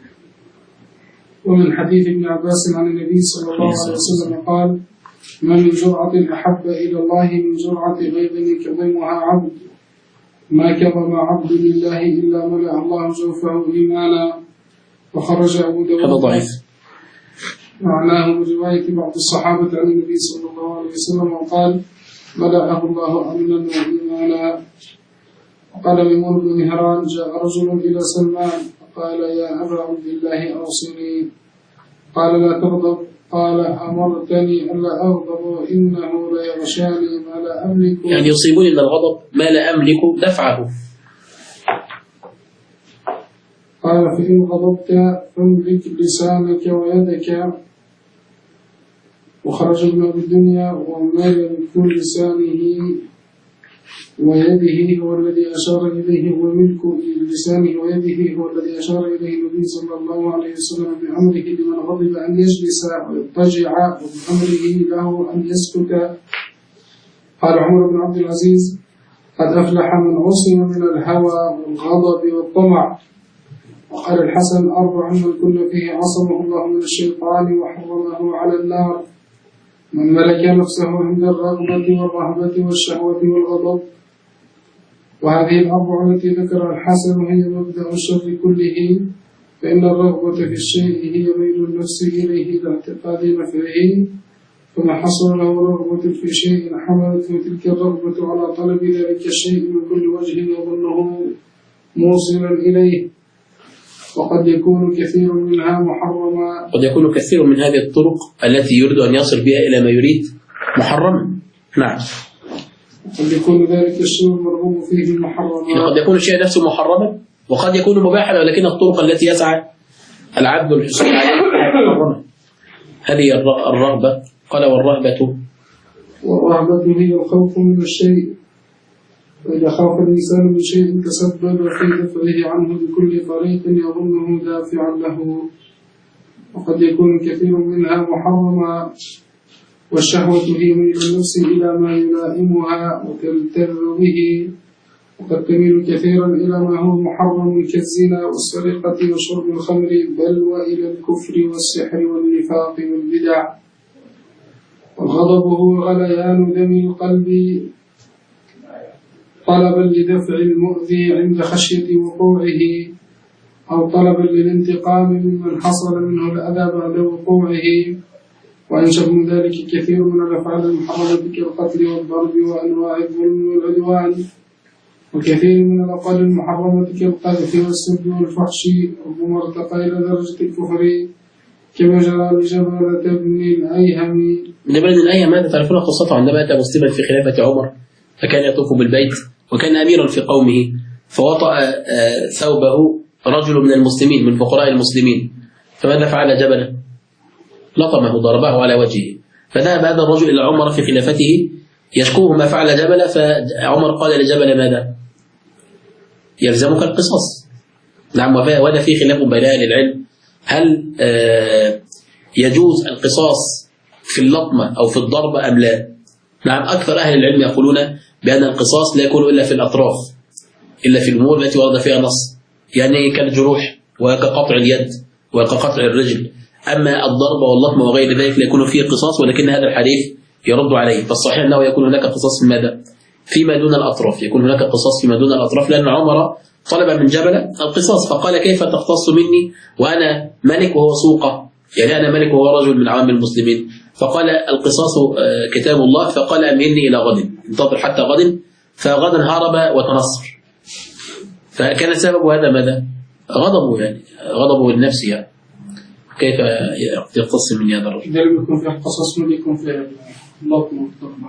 ومن حديث ابن عباس عن النبي صلى الله عليه وسلم قال ما من جرعة أحب إلى الله من جرعة غيظ يكظمها عبد ما كظم عبد لله إلا ملأ الله جوفه إيمانا. وخرج أبو داود هذا ضعيف معناه من رواية بعض الصحابة عن النبي صلى الله عليه وسلم وقال ملأه الله أمنا وإيمانا. وقال ميمون بن مهران جاء رجل إلى سلمان فقال يا أبا عبد الله أوصني قال لا تغضب قال أمرتني ألا أغضب وإنه لا يغشاني ما لا أملك، يعني يصيبني من الغضب ما لا أملك دفعه. قال فإن غضبت فاملك لسانك ويدك. وخرج ابن أبي الدنيا وما يملك لسانه ويده هو الذي أشار إليه، وملك لسانه ويده هو الذي أشار إليه النبي صلى الله عليه وسلم بأمره لمن غضب أن يجلس ويضطجع وبأمره له أن يسكت. قال عمر بن عبد العزيز قد أفلح من عصم من الهوى والغضب والطمع. وقال الحسن أربع من كل فيه عصمه الله من الشيطان وحرمه على النار من ملك نفسه عند الرغبة والرهبة والشهوة والغضب. وهذه الأربع التي ذكرها الحسن هي مبدأ الشر كله، فإن الرغبة في الشيء هي ميل النفس إليه لاعتقاد نفعه، فما حصل له رغبة في شيء حملته تلك الرغبة على طلب ذلك الشيء من كل وجه يظنه موصلا إليه. وقد يكون كثير منها محرما، قد يكون كثير من هذه الطرق التي يريد أن يصل بها إلى ما يريد محرما. نعم. قد يكون ذلك الشيء المرغوب فيه محرما، يعني قد يكون الشيء نفسه محرما وقد يكون مباحا، ولكن الطرق التي يسعى العبد الحصول عليها محرما. هذه الرغبة. قال والرهبة هي الخوف من الشيء، وإذا خاف الإنسان من شيء تسبب في دفعه عنه بكل طريق يظنه دافعا له. وقد يكون كثير منها محرما، والشهوة هي ميل النفس إلى ما يلائمها وتلتذ به، وقد تميل كثيرا إلى ما هو محرم كالزنا والسرقة وشرب الخمر، بل وإلى الكفر والسحر والنفاق والبدع. والغضب هو غليان دم القلب طلبا لدفع المؤذي عند خشية وقوعه، أو طلبا للانتقام ممن حصل منه الأذى بعد وقوعه. وأنشأ من ذلك كثير من الأفعال المحرمة كالقتل والضرب وأنواع الظلم والعدوان، وكثير من الأقوال المحرمة كالقذف والسب والفحش، ربما ارتقى إلى درجة الكفر كما جرى لجبلة بن الأيهم. جبلة بن الأيهم هذا تعرفون قصته عندما أتى مسلما في خلافة عمر فكان يطوف بالبيت وكان أميرا في قومه، فوطأ ثوبه رجل من المسلمين من فقراء المسلمين، فماذا فعل جبلة؟ لطمه ضربه على وجهه، فذهب هذا الرجل إلى عمر في خلافته يشكوه ما فعل جبلة، فعمر قال لجبل ماذا؟ يلزمك القصاص. نعم، وهذا في خلاف بين أهل العلم، هل يجوز القصاص في اللطمة أو في الضرب أم لا؟ نعم، أكثر أهل العلم يقولون بأن القصاص لا يكون إلا في الأطراف، إلا في الأمور التي ورد فيها نص، يعني كالجروح وكقطع اليد وكقطع الرجل. أما الضرب واللطم وغير ذلك لا يكون فيه قصاص، ولكن هذا الحديث يرد عليه. فالصحيح أنه يكون هناك قصاص في ماذا؟ فيما دون الأطراف، يكون هناك قصاص فيما دون الأطراف، لأن عمر طلب من جبل القصاص فقال كيف تقتص مني وأنا ملك وهو سوقة، يعني أنا ملك وهو رجل من عوام المسلمين. فقال القصاص كتاب الله، فقال أمهلني إلى غد، انتظر حتى غد، فغدا هرب وتنصر. فكان سبب هذا ماذا؟ غضبه، يعني غضبه النفس، يعني كيف يقتص مني هذا الرجل؟ إذا لم يكن فيه القصص ما يكون فيه اللطم والضرب.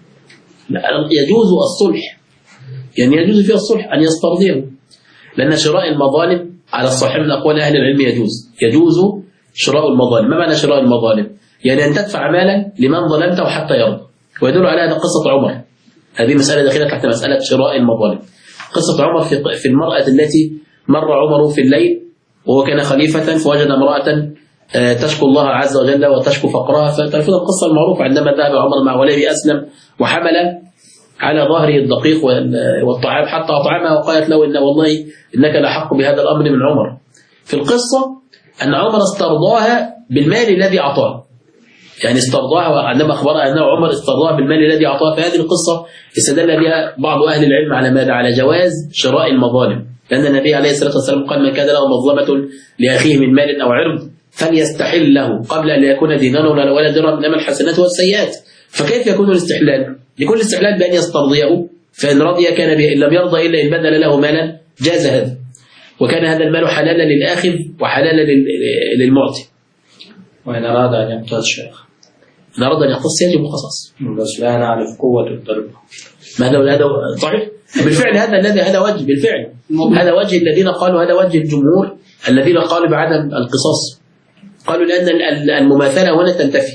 لا، يجوز الصلح، يعني يجوز فيه الصلح أن يسترضيه، لأن شراء المظالم على الصحيح من أقوال أهل العلم يجوز شراء المظالم. ما معنى شراء المظالم؟ يعني أن تدفع مالا لمن ظلمته حتى يرضى، ويدل على هذا قصة عمر. هذه مسألة داخلة تحت مسألة شراء المظالم. قصة عمر في المرأة التي مر عمر في الليل وهو كان خليفة فوجد امرأة تشكو الله عز وجل وتشكو فقرها، فتعرفون القصة المعروفة، عندما ذهب عمر مع وليه أسلم وحمل على ظهره الدقيق والطعام حتى أطعمها، وقالت له إن والله إنك لحق بهذا الأمر من عمر. في القصة أن عمر استرضاها بالمال الذي أعطاه، يعني استرضاها، وعندما أخبرها أنه عمر استرضاها بالمال الذي أعطاه. فهذه القصة استدل بها بعض أهل العلم على ماذا؟ على جواز شراء المظالم، لأن النبي عليه الصلاة والسلام قال من كان له مظلمة لأخيه من مال أو عرض فليستحل له قبل أن يكون دينار ولا درهم، إنما الحسنات والسيئات. فكيف يكون الاستحلال؟ يكون الاستحلال بأن يسترضيه، فإن رضي كان به، إن لم يرضى إلا إن بدل له مالا جاز هذا، وكان هذا المال حلالا للآخذ وحلالا للمعطي. وإن أراد أن يقتص شيخ، إن أراد أن يقتص يجب القصاص، بس لا نعرف قوة الضرب. هذا صحيح بالفعل، هذا وجه بالفعل، هذا وجه الذين قالوا، هذا وجه الجمهور الذين قالوا بعدم القصاص، قالوا لأن المماثلة هنا تنتفي.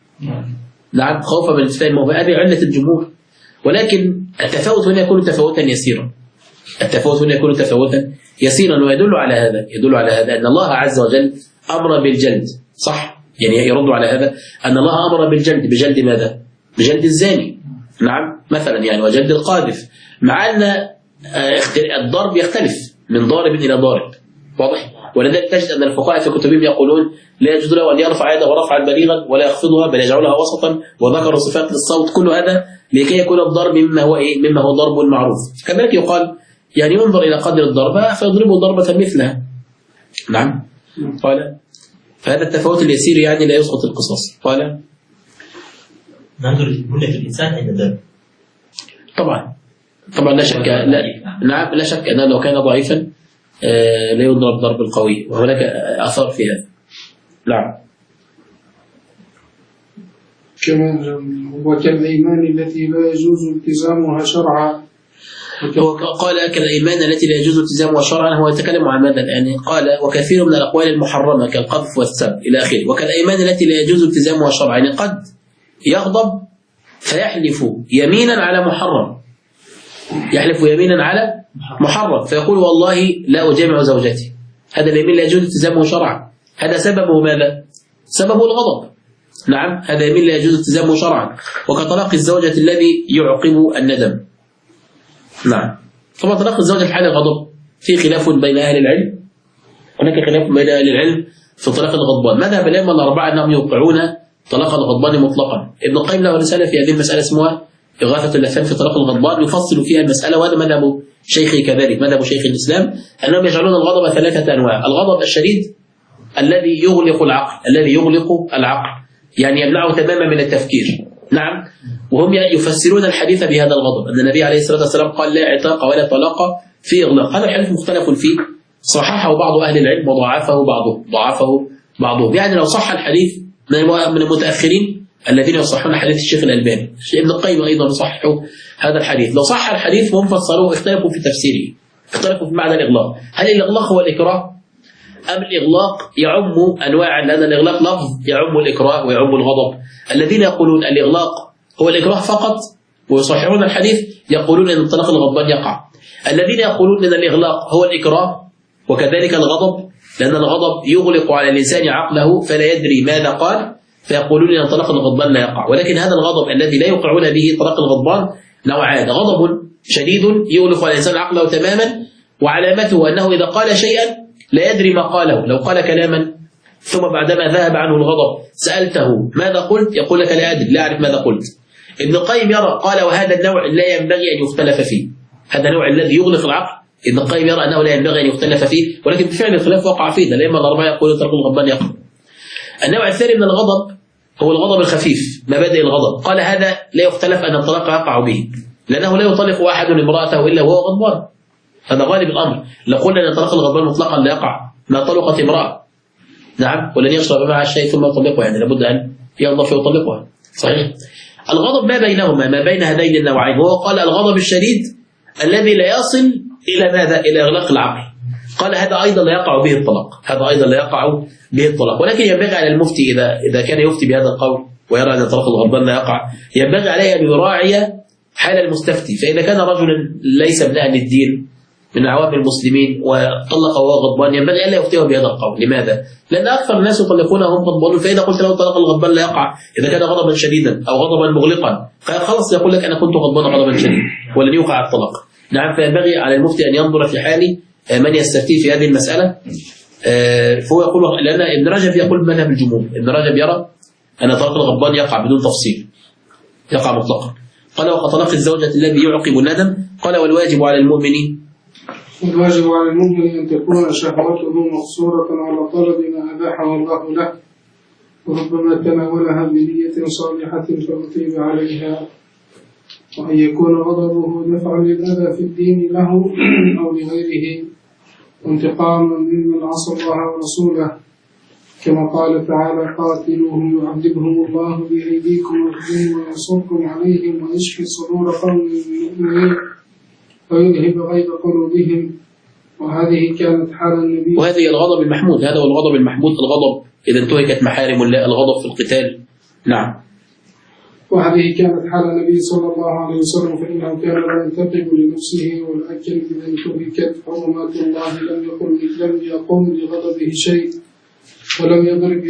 نعم، خوفا من انتفاء المماثلة، هذه علة الجمهور. ولكن التفاوت هنا يكون تفاوتا يسيرا، التفاوت هنا يكون تفاوتا يسيرا، ويدل على هذا أن الله عز وجل أمر بالجلد، صح؟ يعني يرد على هذا أن الله أمر بالجلد، بجلد ماذا؟ بجلد الزاني، نعم، مثلا يعني، وجلد القاذف، مع أن الضرب يختلف من ضارب إلى ضارب، واضح؟ ولذلك تجد أن الفقهاء في كتبهم يقولون لا يجوز له أن يرفع يده رفعا بليغا ولا يخفضها بل يجعلها وسطا، وذكروا صفات للصوت، كل هذا لكي يكون الضرب مما هو ضرب معروف. كذلك يقال يعني ينظر إلى قدر الضربة فيضربه ضربة مثلها. نعم، قال فهذا التفاوت اليسير يعني لا يسقط القصاص. قال ننظر لمنة الإنسان عند الضرب. طبعا لا شك، نعم لا شك أنه لو كان ضعيفا لا يضرب ضرب القوي، وهناك أثر في هذا. نعم. وكالأيمان التي لا يجوز التزامها شرعا. قال كالأيمان التي لا يجوز التزامها شرعا، هو يتكلم عن ماذا الآن؟ قال وكثير من الأقوال المحرمة كالقذف والسب إلى آخره. وكالأيمان التي لا يجوز التزامها شرعا، يعني قد يغضب فيحلف يمينا على محرم، يحلف يمينا على محرم، فيقول والله لا أجامع زوجتي، هذا اليمين لا يجوز التزامه شرعا، هذا سببه ماذا؟ سببه الغضب. نعم، هذا يمين لا يجوز التزامه شرعا. وكطلاق الزوجة الذي يعقب الندم. نعم، طبعا طلاق الزوجة في حال الغضب في خلاف بين أهل العلم، هناك خلاف بين أهل العلم في طلاق الغضبان. مذهب الأئمة الأربعة أنهم يوقعون طلاق الغضبان مطلقا. ابن القيم له رسالة في هذه المسألة اسمها إغاثة اللفان في طلاق الغضبان يفصل فيها المسألة، وهذا مذهب شيخي كذلك، مذهب شيخ الإسلام، أنهم يجعلون الغضب 3 أنواع. الغضب الشديد الذي يغلق العقل، يعني يمنعه تماما من التفكير. نعم. وهم يفسرون الحديث بهذا الغضب، أن النبي عليه الصلاة والسلام قال لا عتاق ولا طلاق في إغلاق. هذا الحديث مختلف فيه، صححه بعض أهل العلم وضعفه بعضهم. يعني لو صح الحديث من المتأخرين الذين يصحون حديث الشيخ الألباني، ابن القيم أيضا يصححوا هذا الحديث. لو صح الحديث وهم فسروه اختلفوا في تفسيره، اختلفوا في معنى الإغلاق. هل الإغلاق هو الإكراه أم الإغلاق يعم أنواع؟ لأن الإغلاق لفظ يعم الإكراه ويعم الغضب. الذين يقولون الإغلاق هو الإكراه فقط ويصححون الحديث يقولون أن طلاق الغضبان يقع. الذين يقولون أن الإغلاق هو الإكراه وكذلك الغضب، لأن الغضب يغلق على الإنسان عقله فلا يدري ماذا قال، فيقولون أن طلاق الغضبان لا يقع. ولكن هذا الغضب الذي لا يوقعون به طلاق الغضبان نوعان: غضب شديد يغلق على الإنسان عقله تماما، وعلامته أنه إذا قال شيئا لا يدري ما قاله. لو قال كلاما ثم بعدما ذهب عنه الغضب سألته ماذا قلت، يقول لك لا أدري، لا أعرف ماذا قلت. ابن القيم يرى، قال وهذا النوع لا ينبغي أن يختلف فيه، هذا النوع الذي يغلق العقل ابن القيم يرى أنه لا ينبغي أن يختلف فيه، ولكن بفعل الخلاف وقع فيه. الأئمة الأربعة يقولون طلاق الغضبان يقع. النوع الثاني من الغضب هو الغضب الخفيف، مبادئ الغضب. قال هذا لا يختلف أن الطلاق يقع به، لأنه لا يطلق أحد امرأته إلا وهو غضبان، هذا غالب الأمر. لو قلنا أن طلاق الغضبان مطلقا لا يقع ما طلقت امرأة، نعم، ولن يشرب معها الشيء ثم يطلقها، يعني لابد أن ينظف ويطلقها، صحيح. الغضب ما بينهما، ما بين هذين النوعين، وهو قال الغضب الشديد الذي لا يصل إلى ماذا؟ إلى إغلاق العقل. قال هذا أيضا لا يقع به الطلاق، ولكن ينبغي على المفتي إذا كان يفتي بهذا القول ويرى أن طلاق الغضبان لا يقع، ينبغي عليه أن يراعي حال المستفتي. فإذا كان رجلا ليس من أهل الدين من عوام المسلمين وطلق وهو غضبان، ينبغي ألا يفتيه بهذا القول. لماذا؟ لأن أكثر الناس يطلقون وهم غضبانون، فإذا قلت له طلاق الغضبان لا يقع إذا كان غضبا شديدا أو غضبا مغلقا، خلاص يقول لك أنا كنت غضبان غضبا شديدا ولن يوقع الطلاق. نعم. فينبغي على المفتي أن ينظر في حال من يستفتي في هذه المسألة. فهو يقول، لأن ابن رجب يقول مذهب الجمهور، ابن رجب يرى أن طلاق الغضبان يقع بدون تفصيل، يقع مطلقا. قال وكطلاق الزوجة الذي يعقب الندم. قال والواجب على المؤمن أن تكون شهوته مقصورة على طلب ما أباحه الله له، وربما تناولها بنية صالحة فأطيب عليها، وأن يكون غضبه دفعا للأذى في الدين له أو لغيره، وانتقاما ممن عصى الله ورسوله، كما قال تعالى قاتلوهم يعذبهم الله بأيديكم وينصركم عليهم ويشفي صدور قوم مؤمنين ويذهب غيظ قلوبهم. وهذه كانت حال النبي، وهذه الغضب المحمود، هذا هو الغضب المحمود، الغضب إذا انتهكت محارم الله، الغضب في القتال. نعم. وهذه كانت حال النبي صلى الله عليه وسلم، فإنه كان لا ينتقم لنفسه، ولكن إذا انتهكت حرمات الله لم يقم لغضبه شيء، ولم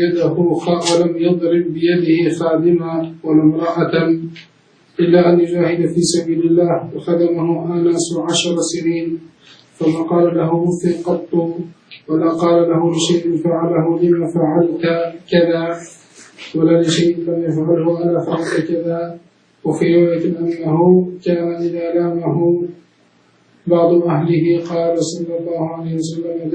يضرب بيده خادما ولا امرأة إلا أن يجاهد في سبيل الله، وخدمه آناس 10 سنين، فما قال له أف قط، ولا قال له لشيء فعله لما فعلت كذا، ولا لشيء لم يفعله أنا فعلت كذا. وفي رواية أنه كان إذا لامه بعض أهله قال صلى الله عليه وسلم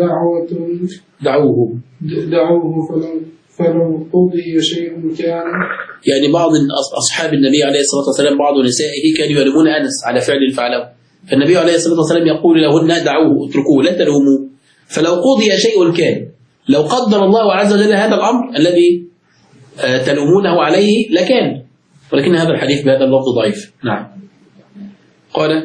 دعوه فلو قضي شيء كان. يعني بعض أصحاب النبي عليه الصلاة والسلام بعض نسائه كانوا يلومون أنس على فعل فعله، فالنبي عليه الصلاة والسلام يقول لهن دعوه اتركوه لا تلوموه، فلو قضي شيء كان، لو قدر الله عز وجل هذا الأمر الذي تلومونه عليه لكان، ولكن هذا الحديث بهذا اللفظ ضعيف. نعم. قال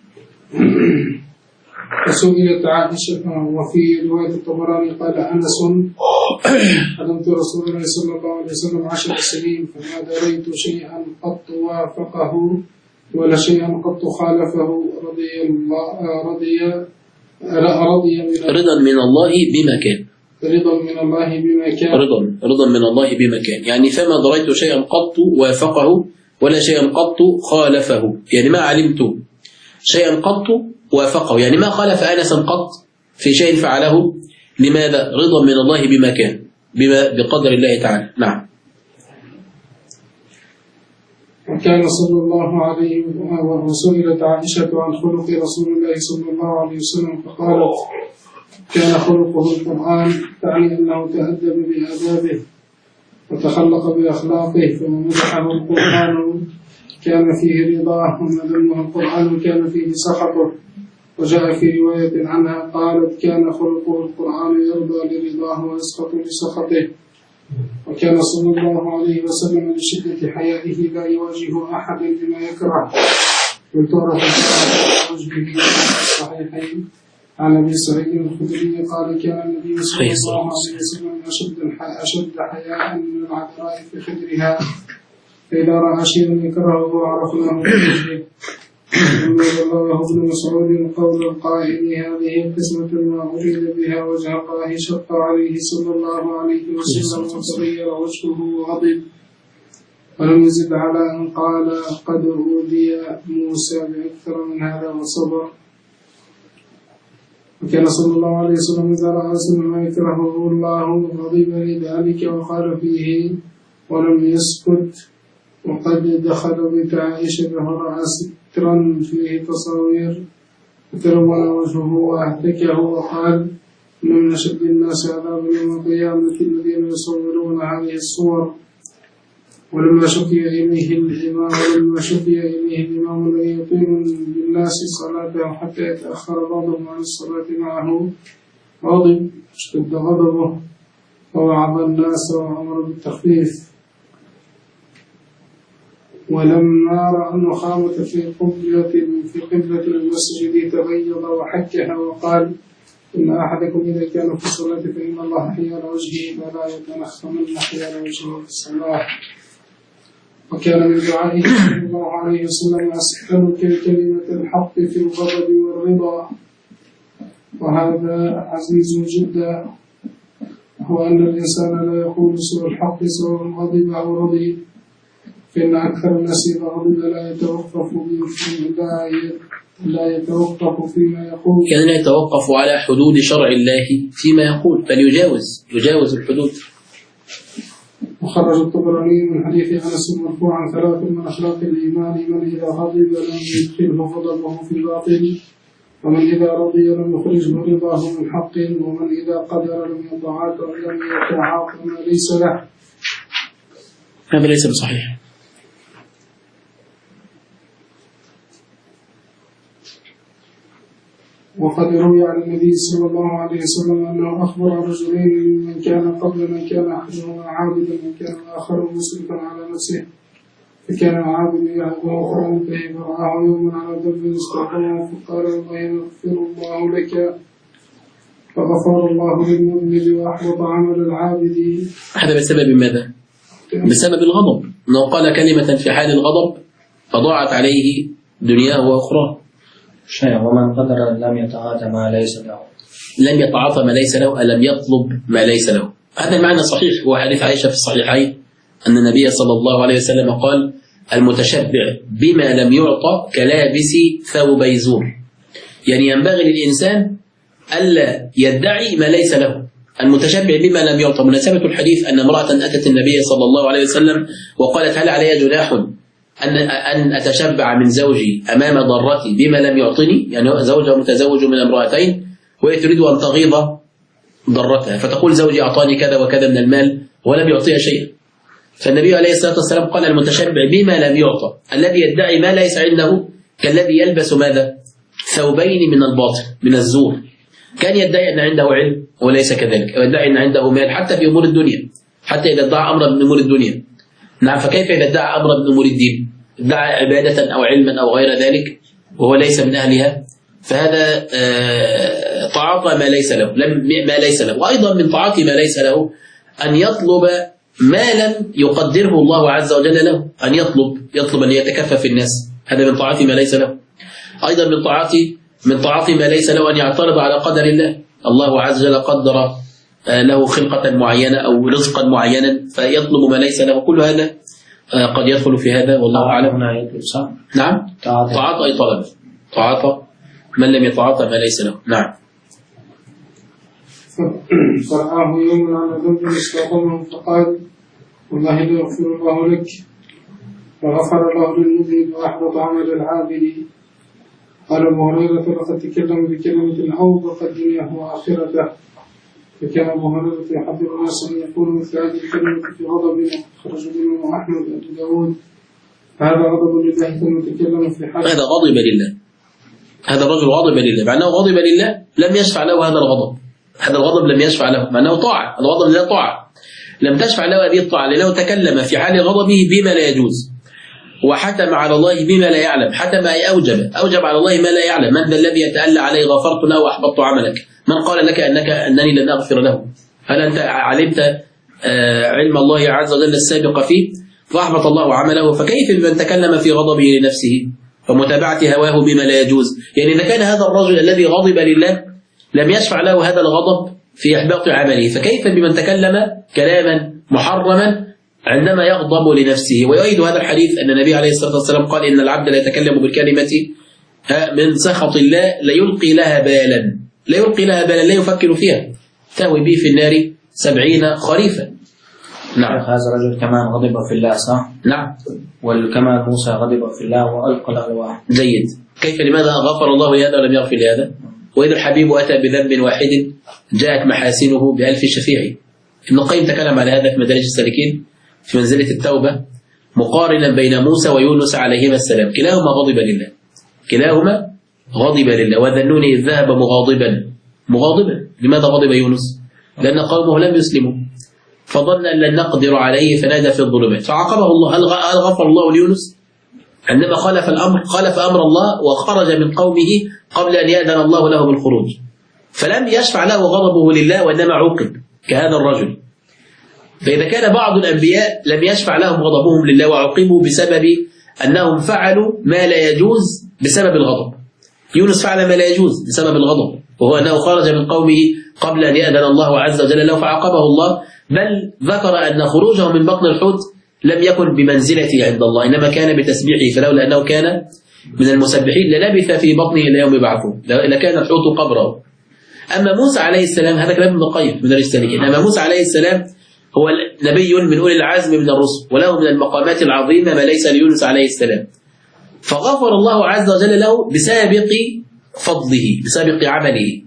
فسئلت عائشة، وفي رواية الطبراني قال أنس خدمت رسول الله صلى الله عليه وسلم 10 سنين، فما دريت شيئا قط وافقه ولا شيئا قط خالفه، رضا من الله بما كان، رضا من الله بما كان، يعني فما دريت شيئا قط وافقه ولا شيئا قط خالفه، يعني ما علمت شيئا قط وافقه، يعني ما خالف أنسا قط في شيء فعله. لماذا؟ رضا من الله بما كان، بقدر الله تعالى. نعم. وكان صلى الله عليه وسئلت عائشة عن خلق رسول الله صلى الله عليه وسلم فقالت كان خلقه القرآن، تعني أنه تأدب بآدابه وتخلق بأخلاقه، فمن مدحه القرآن كان فيه رضاه ومن ذمه القرآن كان فيه سخطه. وجاء في رواية عنها قالت كان خلقه القرآن يرضى لرضاه ويسخط لسخطه. وكان صلى الله عليه وسلم لشدة حيائه لا يواجه أحد بما يكره. وتعرف وجهه في الصحيحين عن أبي سعيد الخدري قال كان النبي صلى الله عليه وسلم أشد حياء من العذراء في خدرها، فإذا رأى شيئا يكرهه عرفناه بوجهه. ثم رواه ابن مسعود قول القائل هذه قسمة ما أريد بها وجه الله شق عليه صلى الله عليه وسلم وتغير وجهه وغضب. ولم يزد على أن قال قد أوذي موسى بأكثر من هذا وصبر. وكان صلى الله عليه وسلم إذا رأى ما يكرهه الله غضب لذلك وقال فيه ولم يسكت. وقد دخل بيت عائشة فرأى سترا فيه تصاوير فتلون وجهه واهتكه وقال إن من أشد الناس عذابا يوم القيامة الذين يصورون هذه الصور. ولما شكي إليه الإمام الذي يطيل بالناس صلاته حتى يتأخر بعضهم عن الصلاة معه غضب اشتد غضبه ووعظ الناس وأمر بالتخفيف. ولما رأى النخامة في قبلة المسجد تغيظ وحكها وقال إن أحدكم إذا كان في الصلاة فإن الله حيال وجهه فلا يتنخمن حيال وجهه في الصلاة. وكان من دعائه صلى الله عليه وسلم أسألك كلمة الحق في الغضب والرضا. وهذا عزيز جدا، هو أن الإنسان لا يقول سوى الحق سواء غضب أو رضي، فإن أكثر الناس إذا غضب لا يتوقف فيما يقول، كان لا يتوقف على حدود شرع الله فيما يقول، بل يجاوز الحدود. وخرج الطبراني من حديث أنس مرفوعا ثلاث من أخلاق الإيمان من إذا غضب لم يدخله غضبه في باطل، ومن إذا رضي لم يخرجه رضاه من حق، ومن إذا قدر لم يتعاطى ما ليس له. هذا ليس بصحيح. وقد روي عن النبي صلى الله عليه وسلم أنه أخبر رجلين من كان قبل من كان أحدهما عابدا ومن كان الآخر مسرفا على نفسه، فكان العابد يهوى فينتهي فرآه يوما على ذنب استعظمه فقال الله يغفر الله لك، فغفر الله للمؤمن وأحبط عمل العابد. هذا بسبب ماذا؟ بسبب الغضب، أنه قال كلمة في حال الغضب فضاعت عليه دنياه وأخراه. ومن قدر لم يتعاطى ما ليس له، لم يتعاطى ما ليس له، ألم يطلب ما ليس له. هذا المعنى صحيح، هو حديث عائشة في الصحيحين أن النبي صلى الله عليه وسلم قال المتشبع بما لم يعطى كلابس ثوبي زور. يعني ينبغي للإنسان ألا يدعي ما ليس له. المتشبع بما لم يعطى، مناسبة الحديث أن امرأة أتت النبي صلى الله عليه وسلم وقالت هل علي جناح أن أتشبع من زوجي أمام ضرتي بما لم يعطني، يعني زوجها متزوج من امرأتين وهي تريد أن تغيظ ضرتها فتقول زوجي أعطاني كذا وكذا من المال ولم يعطيها شيئا. فالنبي عليه الصلاة والسلام قال المتشبع بما لم يعطى، الذي يدعي ما ليس عنده كالذي يلبس ماذا؟ ثوبين من الباطل من الزور. كان يدعي أن عنده علم وليس كذلك، ويدعي أن عنده مال حتى في أمور الدنيا، حتى إذا ادعى أمرا من أمور الدنيا. نعم، فكيف إذا ادعى أمرا من أمور الدين؟ ادعى عبادة أو علما أو غير ذلك وهو ليس من أهلها، فهذا تعاطى ما ليس له، ما ليس له. وأيضا من تعاطي ما ليس له أن يطلب ما لم يقدره الله عز وجل له، أن يطلب أن يتكفف الناس، هذا من تعاطي ما ليس له. أيضا من تعاطي ما ليس له أن يعترض على قدر الله. الله عز وجل قدر له خلقة معينة أو رزقا معينا فيطلب ما ليس له، كل هذا قد يدخل في هذا والله أعلم. نعم، تعاطى أي طلب، تعاطى من لم يتعاطى ما ليس له. نعم. فرآه يوما على ذنب استعظمه فقال والله لا يغفر الله لك، فغفر الله للمذنب وأحبط عمل العابد. قال أبو هريرة: لقد تكلم بكلمة أوبق الدنيا وآخرته. فكان أبو هريرة يحذر الناس أن يقولوا مثل هذه الكلمة في غضب. خرج الإمام أحمد وأبو داود. هذا غضب لله ثم تكلم في حال هذا غضب لله. هذا الرجل غضب لله، مع أنه غضب لله لم يشفع له هذا الغضب. هذا الغضب لم يشفع له، مع أنه طاعة. الغضب لله طاعة، لم تشفع له هذه الطاعة، لأنه تكلم في حال غضبه بما لا يجوز، وحتم على الله بما لا يعلم. حتم أي أوجب على الله ما لا يعلم. من ذا الذي يتألى عليه غفرت له وأحبطت عملك؟ من قال لك أنني لن أغفر له؟ هل أنت علمت علم الله عز وجل السابق فيه فأحبط الله عمله؟ فكيف بمن تكلم في غضبه لنفسه ومتابعة هواه بما لا يجوز؟ يعني إذا كان هذا الرجل الذي غضب لله لم يشفع له هذا الغضب في إحباط عمله، فكيف بمن تكلم كلاما محرما عندما يغضب لنفسه؟ ويؤيد هذا الحديث أن النبي عليه الصلاة والسلام قال: إن العبد لا يتكلم بالكلمة من سخط الله ليلقي لها بالا، لا يفكر فيها، تهوي به في النار 70 خريفا. نعم. هذا الرجل كمان غضب في الله صح؟ نعم. وكمان موسى غضب في الله وألقى الألواح. جيد. كيف لماذا غفر الله لهذا ولم يغفر لهذا؟ وإذا الحبيب أتى بذنب واحد جاءت محاسنه ب1000 شفيع. ابن القيم تكلم على هذا في مدارج السالكين في منزلة التوبة، مقارنا بين موسى ويونس عليهما السلام. كلاهما غضب لله. وذا النون إذ ذهب مغاضبا. لماذا غضب يونس؟ لأن قومه لم يسلموا، فظن أن لن نقدر عليه فنادى في الظلمات فعاقبه الله. هل غفر الله ليونس عندما خالف أمر الله وخرج من قومه قبل أن يأذن الله له بالخروج؟ فلم يشفع له غضبه لله وإنما عوقب كهذا الرجل. فإذا كان بعض الأنبياء لم يشفع لهم غضبهم لله وعوقبوا بسبب أنهم فعلوا ما لا يجوز بسبب الغضب. يونس فعل ما لا يجوز بسبب الغضب، وهو أنه خرج من قومه قبل أن يأذن الله عز وجل له فعاقبه الله، بل ذكر أن خروجه من بطن الحوت لم يكن بمنزلته عند الله، إنما كان بتسبيحه، فلولا أنه كان من المسبحين للبث في بطنه إلى يوم يبعثون، لكان الحوت قبره. أما موسى عليه السلام، هذا كلام ابن القيم من السالكين، أما موسى عليه السلام هو نبي من أولي العزم من الرسل، وله من المقامات العظيمة ما ليس ليونس عليه السلام، فغفر الله عز وجل له بسابق فضله بسابق عمله.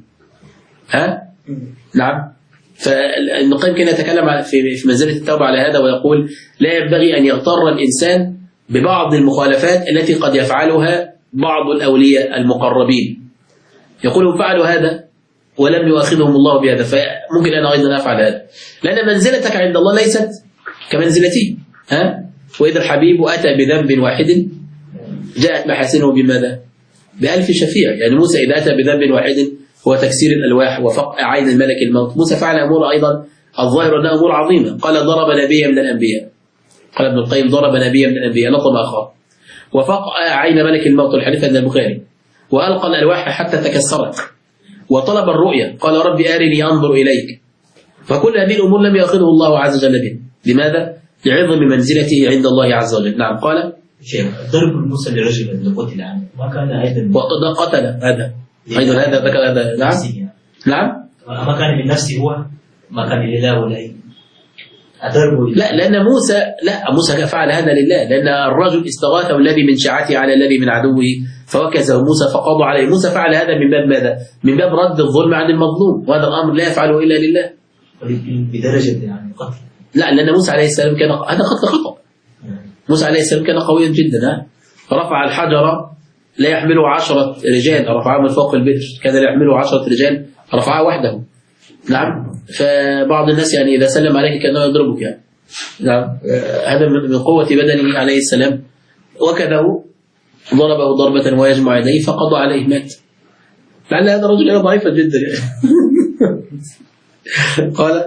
نعم. فابن القيم كان يتكلم في منزلة التوبة على هذا ويقول: لا ينبغي أن يغتر الإنسان ببعض المخالفات التي قد يفعلها بعض الأولياء المقربين، يقولون فعلوا هذا ولم يؤاخذهم الله بهذا، فممكن أنا أيضا أفعل هذا، لأن منزلتك عند الله ليست كمنزلتي. وإذا الحبيب أتى بذنب واحد جاءت محاسنه بماذا؟ ب1000 شفيع. يعني موسى إذا أتى بذنب واحد هو تكسير الألواح وفقع عين الملك الموت، موسى فعل أمور أيضا الظاهر أنها أمور عظيمة. قال: ضرب نبيا من الأنبياء، قال ابن القيم: ضرب نبيا من الأنبياء لطم أخاه، وفقع عين ملك الموت، الحديث عند البخاري، وألقى الألواح حتى تكسرت، وطلب الرؤيا، قال: ربي أرني أنظر إليك. فكل هذه الأمور لم يأخذه الله عز وجل به. لماذا؟ لعظم منزلته عند الله عز وجل. نعم. قال: شيخ ضرب الموسى لرجل اللي قتل عنه ما كان أيضا قتل هذا أيضا، هذا ذكر هذا. نعم. ما كان من نفسه هو، ما كان لله ولا أضربه. لا، لأن موسى فعل هذا لله، لأن الرجل استغاثه الذي من شيعته على الذي من عدوه فوكزه موسى فقضى عليه. موسى فعل هذا من باب ماذا؟ من باب رد الظلم عن المظلوم، وهذا الأمر لا يفعله إلا لله. بدرجة يعني قتل. لا، لأن موسى عليه السلام كان هذا قتل خطأ. موسى عليه السلام كان قويا جدا. رفع الحجر لا يحمله 10 رجال، رفعه من فوق البئر، كان لا يحمله 10 رجال، رفعه وحده. نعم. فبعض الناس يعني إذا سلم عليك كأنه يضربك يعني. نعم. هذا من قوة بدنه عليه السلام، وكذا ضربه ضربة ويجمع يديه فقضى عليه مات. لعل هذا الرجل ضعيفا جدا يعني. قال: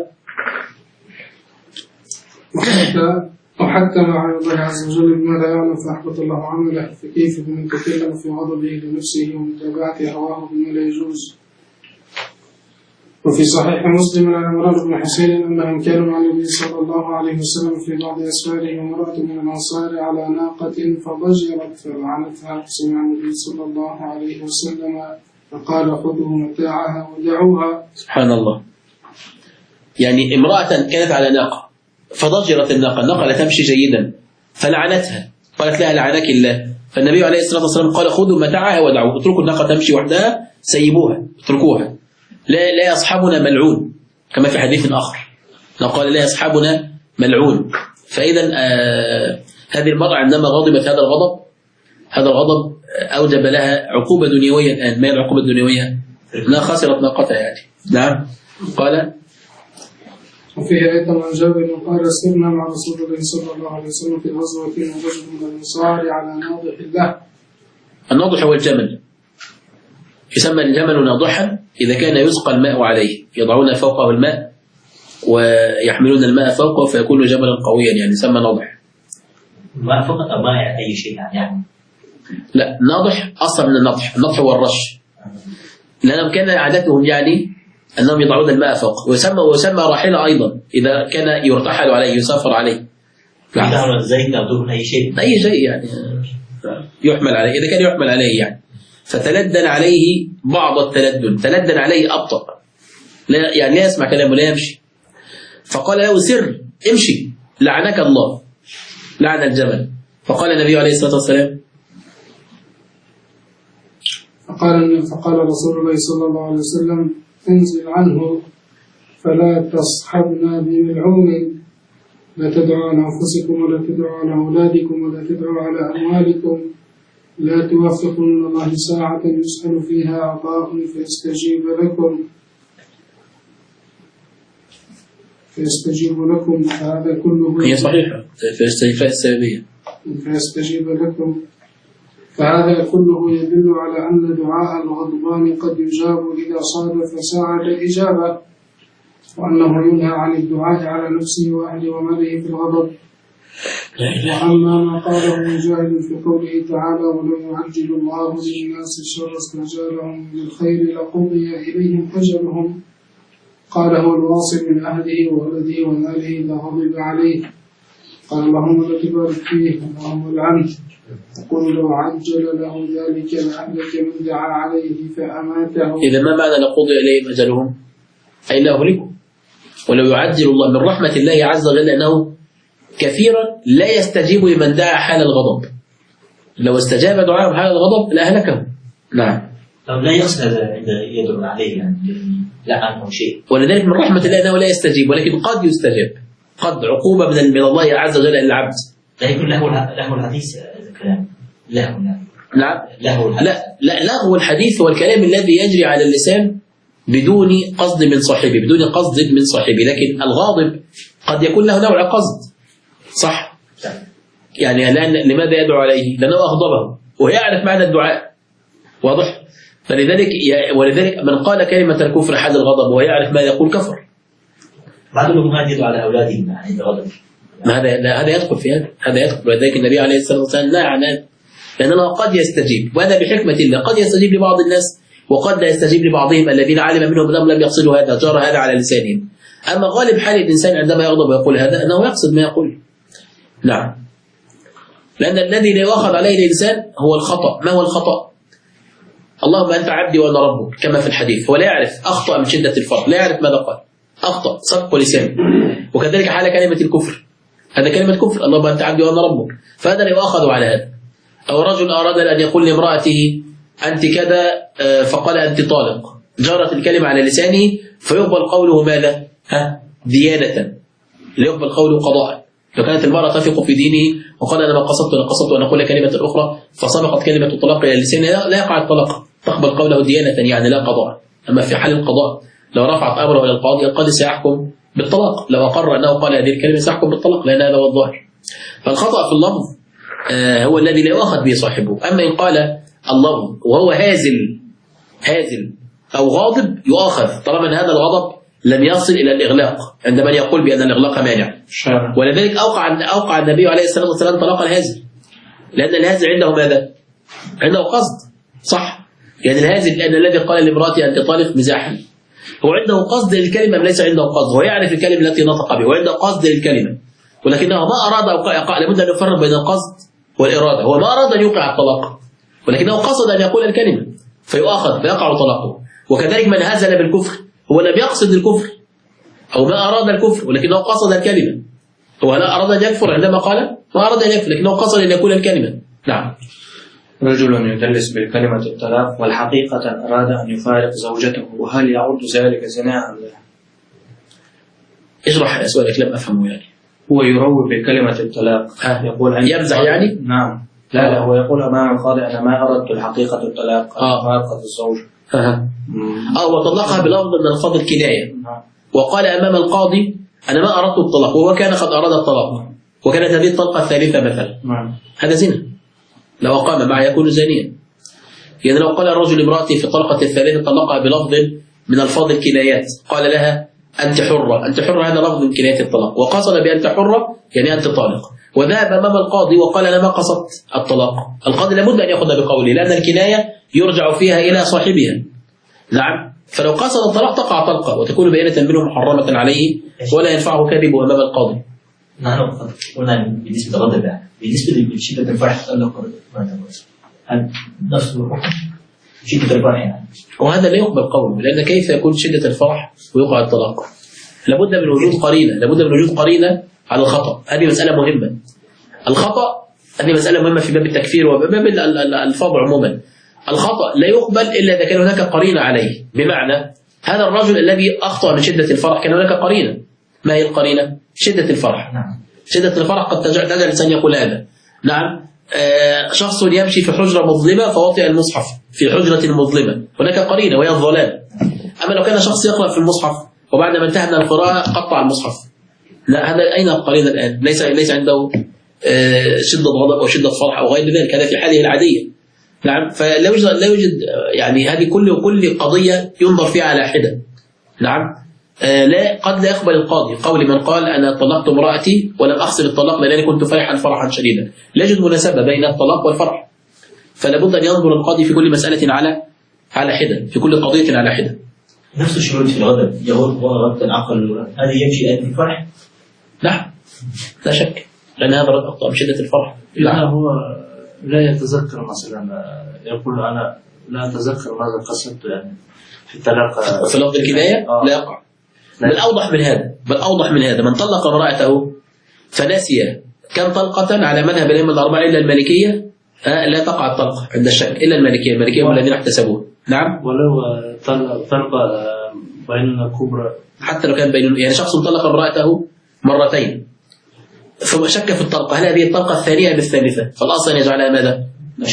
وحتى مع الله عز وجل بما لا يعلم فأحبط الله عمله، فكيف بمن تكلم في غضبه لنفسه ومتابعة هواه بما لا يجوز. وفي صحيح مسلم عن عمران بن حسين أنهم كانوا مع النبي صلى الله عليه وسلم في بعض أسفاره، وامرأة من الأنصار على ناقة فضجرت فلعنتها، فسمع النبي صلى الله عليه وسلم فقال: خذوا متاعها ودعوها. سبحان الله. يعني امرأة كانت على ناقة فضجرت الناقة لا تمشي جيدا فلعنتها، قالت لها لعنك الله. فالنبي عليه الصلاة والسلام قال خذوا متاعها ودعوه، اتركوا الناقة تمشي وحدها، سيبوها اتركوها، لا يصحبنا ملعون، كما في حديث آخر قال لا يصحبنا ملعون. فإذا هذه المرأة عندما غضبت هذا الغضب أوجب لها عقوبة دنيوية. الآن ما هي العقوبة الدنيوية؟ أنها خسرت ناقتها يعني. نعم. قال وفيه أيضا عن جابر قال سرنا مع رسول الله صلى الله عليه وسلم في غزوة ورجل من الأنصار على ناضح له. الناضح هو الجمل، يسمى الجمل ناضحا إذا كان يسقى الماء عليه، يضعون فوقه الماء ويحملون الماء فوقه فيكون جملا قويا، يعني يسمى ناضح. ما فقط أو ما أي شيء يعني. لا، ناضح أصلا من النضح هو الرش، لأنهم كان عادتهم يعني أنهم يضعون الماء فوق، ويسمى راحلة أيضا إذا كان يرتحل عليه يسافر عليه. يدهن الزيت أو دهن أي شيء يعني يحمل عليه، إذا كان يحمل عليه يعني. فتلدن عليه بعض التلدن، تلدن عليه أبطأ، لا يسمع كلامه، لا يمشي. فقال له سر امشي لعنك الله، لعن الجمل. فقال النبي عليه الصلاة والسلام فقال رسول الله صلى الله عليه وسلم انزل عنه فلا تصحبنا بملعون، لا تدعوا على أنفسكم ولا تدعوا على أولادكم ولا تدعوا على أموالكم، لا توافقوا من الله ساعة يسأل فيها عطاء فيستجيب لكم فهذا كله هي صحيحة فيستجيب لكم فهذا كله يدل على أن دعاء الغضبان قد يجاب إذا صادف ساعة الإجابة، وأنه ينهى عن الدعاء على نفسه وأهله وماله في الغضب. وأما ما قاله مجاهد في قوله تعالى ولو يعجل الله للناس الشر استعجالهم بالخير لقضي إليهم أجلهم، قاله الواصل من أهله وولده وماله إذا غضب عليه، قال اللهم لا تبارك فيه اللهم العنه، يقول لو عجل له ذلك لأهلك من دعا عليه فأماته. إذا ما معنى لقضي إليهم أجلهم؟ أي لا أهلكم. ولو يعجل الله من رحمة الله عز وجل أنه كثيرا لا يستجيب لمن دعا حال الغضب، لو استجاب دعاء حال الغضب لأهلكه. نعم. طب لا يقصد يدعو عليه يعني لا عنه شيء، ولذلك من رحمة الله أنه لا يستجيب، ولكن قد يستجاب، قد عقوبة من الله عز وجل للعبد. لا يكون له الحديث الكلام له نعم لا هو الحديث هو الكلام الذي يجري على اللسان بدون قصد من صاحبه، بدون قصد من صاحبه، لكن الغاضب قد يكون له نوع قصد، صح؟ يعني لماذا يدعو عليه؟ لأنه أغضبه ويعرف معنى الدعاء، واضح؟ ولذلك من قال كلمة الكفر حال الغضب وهو يعرف ما يقول كفر. بعض الأمهات يدعو على أولادهم عند الغضب، هذا يدخل في هذا يدخل. ولذلك النبي عليه الصلاة والسلام نهى عن هذا، لأنه قد يستجيب، وهذا بحكمة الله، قد يستجيب لبعض الناس وقد لا يستجيب لبعضهم الذين علم منهم أنهم لم يقصدوا هذا، جرى هذا على لسانهم. أما غالب حال الإنسان عندما يغضب ويقول هذا أنه يقصد ما يقول. نعم. لأن الذي لا يؤخذ عليه الإنسان هو الخطأ. ما هو الخطأ؟ اللهم أنت عبدي وأنا ربك كما في الحديث، ولا يعرف، أخطأ من شدة الفرح، لا يعرف ماذا قال، أخطأ صدق لسانه. وكذلك حال كلمة الكفر، هذا كلمة كفر، اللهم أنت عبدي وأنا ربك، فهذا لا يؤخذ على هذا. أو رجل أراد أن يقول لامرأته أنت كذا فقال أنت طالق، جرت الكلمة على لسانه فيقبل قوله ماذا؟ ديانة، لا يقبل قوله قضاء. لو كانت المرأة تثق في دينه وقال أنا ما قصدت ولا قصدت وأن أقول كلمة أخرى فسبقت كلمة الطلاق إلى لسانه، لا يقع الطلاق، تقبل قوله ديانة يعني لا قضاء. أما في حال القضاء لو رفعت أمره إلى القاضي، القاضي سيحكم بالطلاق، لو أقر أنه قال هذه الكلمة سيحكم بالطلاق، لأن هذا هو الظاهر. فالخطأ في اللفظ هو الذي لا يؤخذ به صاحبه. أما إن قال اللفظ وهو هازل أو غاضب يؤخذ، طالما أن هذا الغضب لم يصل إلى الإغلاق، عند من يقول بأن الإغلاق مانع. ولذلك أوقع النبي عليه الصلاة والسلام طلاق الهازل، لأن الهازل عنده ماذا؟ عنده قصد، صح؟ يعني الهازل لأن الذي قال لامرأتي أنت طالق مزاحا، هو عنده قصد للكلمة ليس عنده قصد، هو يعرف الكلمة التي نطق بها وعنده قصد للكلمة، ولكنه ما أراد أوقع. لابد أن يفرق بين القصد والإرادة. هو ما أراد أن يوقع الطلاق، ولكنه قصد أن يقول الكلمة فيؤخذ فيقع طلاقه. وكذلك من هزل بالكفر هو لم يقصد الكفر أو ما أراد الكفر، ولكنه قصد الكلمة هو لا أراد أن يكفر عندما قال ما أراد أن يكفر، لكنه قصد أن يكون الكلمة. نعم. رجل يدلس بالكلمة الطلاق والحقيقة أراد أن يفارق زوجته، وهل يعد ذلك زنا أم لا؟ اشرح سؤالك، لم أفهمه يعني. هو يروي بكلمة الطلاق، يقول أن يمزح يعني؟ نعم. لا هو يقول أمام القاضي أنا ما أردت الحقيقة الطلاق، فارقة الزوج. وطلقها بلفظ من الفاظ الكناية، وقال أمام القاضي أنا ما أردت الطلاق، وهو كان قد أراد الطلاق، وكانت هذه الطلقة الثالثة مثلا. هذا زنا، لو أقام معه يكون زانيا. يعني لو قال الرجل لامرأته في الطلقة الثالثة طلقها بلفظ من الفاظ الكنايات، قال لها أنت حرة، أنت حرة، هذا لفظ من كناية الطلاق، وقصد بأنت حرة يعني أنت طالق، وذهب أمام القاضي وقال أنا ما قصدت الطلاق. القاضي لابد أن يأخذ بقوله، لأن الكناية يرجع فيها إلى صاحبها. نعم. فلو قصد الطلاق تقع طلقة وتكون بينة منه محرمة عليه، ولا ينفعه كذبه أمام القاضي. نحن قلنا بالنسبة للغضب، بالنسبة لشدة الفرح تألق نفس شدة الفرح يعني. وهذا لا يقبل قوله، لأن كيف يكون شدة الفرح ويقع الطلاق؟ لابد من وجود قرينة، لابد من وجود قرينة على الخطأ. هذه مسألة مهمة. الخطأ هذه مسألة مهمة في باب التكفير وباب الألفاظ عموما. الخطأ لا يقبل إلا إذا كان هناك قرينة عليه، بمعنى هذا الرجل الذي أخطأ من شدة الفرح كان هناك قرينة. ما هي القرينة؟ شدة الفرح. شدة الفرح قد تجعل الإنسان يقول هذا. نعم. شخص يمشي في حجرة مظلمة فوطئ المصحف في حجرة مظلمة، هناك قرينة وهي الظلام. أما لو كان شخص يقرأ في المصحف وبعد ما انتهى من القراءة قطع المصحف، لا، هذا أين القرينة الآن؟ ليس عنده شدة غضب أو شدة فرح أو غير ذلك، هذا في حاله العادية. نعم. فلا يوجد يعني هذه كل قضية ينظر فيها على حدة. نعم. قد لا يقبل القاضي قول من قال أنا طلقت امرأتي ولم أحصل الطلاق لأنني كنت فرحا فرحا شديدا. لا يوجد مناسبة بين الطلاق والفرح، فلا بد أن ينظر القاضي في كل مسألة على حدة، في كل قضية على حدة. نفس الشروط في الغضب، يغضب وغضب العقل، هذا يمشي في الفرح؟ نعم، لا شك، لأن هذا أخطأ بشدة الفرح. لا، هو لا يتذكر مثلا، يقول أنا لا أتذكر ماذا قصدت يعني في الطلاق في لفظ الكناية لا يقع. بل أوضح من هذا من طلق امرأته فنسي كم طلقة على مذهب الأئمة الأربعة إلا المالكية لا تقع الطلقة عند الشك إلا المالكية هم الذين احتسبوه. نعم. ولو طلقة بيننا كبرى، حتى لو كان يعني شخص طلق امرأته مرتين ثم شك في الطلقة، هل هذه الطلقة الثانية بالثالثة؟ فالأصل أن يجعلها ماذا؟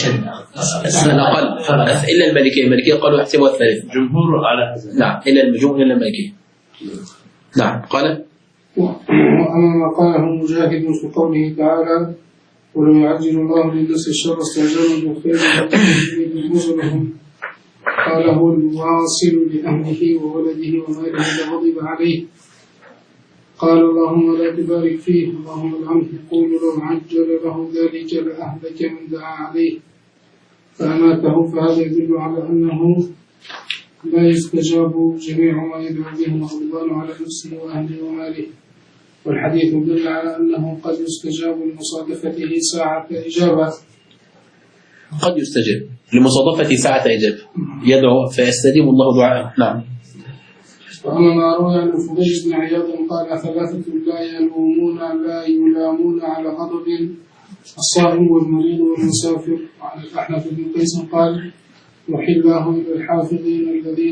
الأقل إلا المالكية قالوا يحسبها الثالثة. جمهور على هذا. نعم، إلا الجمهور إلا المالكية. نعم. قال وأما ما قاله مجاهد في قوله تعالى ولو يعجل الله للناس الشر استعجلوا بالخير لقد نزلهم، قال هو الواصل لأهله وولده وماله لغضب عليه، قال اللهم لا تبارك فيه، اللهم العنه، يقول لو عجل له ذلك لأهلك من دعا عليه فأماته، فهذا يدل على أنه لا يستجاب جميع ما يدعو به الغضبان على نفسه وأهله وماله. والحديث دل على أنه قد يستجاب لمصادفته ساعة إجابة، قد يستجاب لمصادفة ساعة إجابة، يدعو فيستجيب الله دعاءه. نعم. وأما ما روي عن الفضيل بن عياض قال ثلاثة لا يلامون على غضب الصائم والمريض والمسافر. وعن الأحنف بن قيس قال وحي الله إلى الحافظين الذين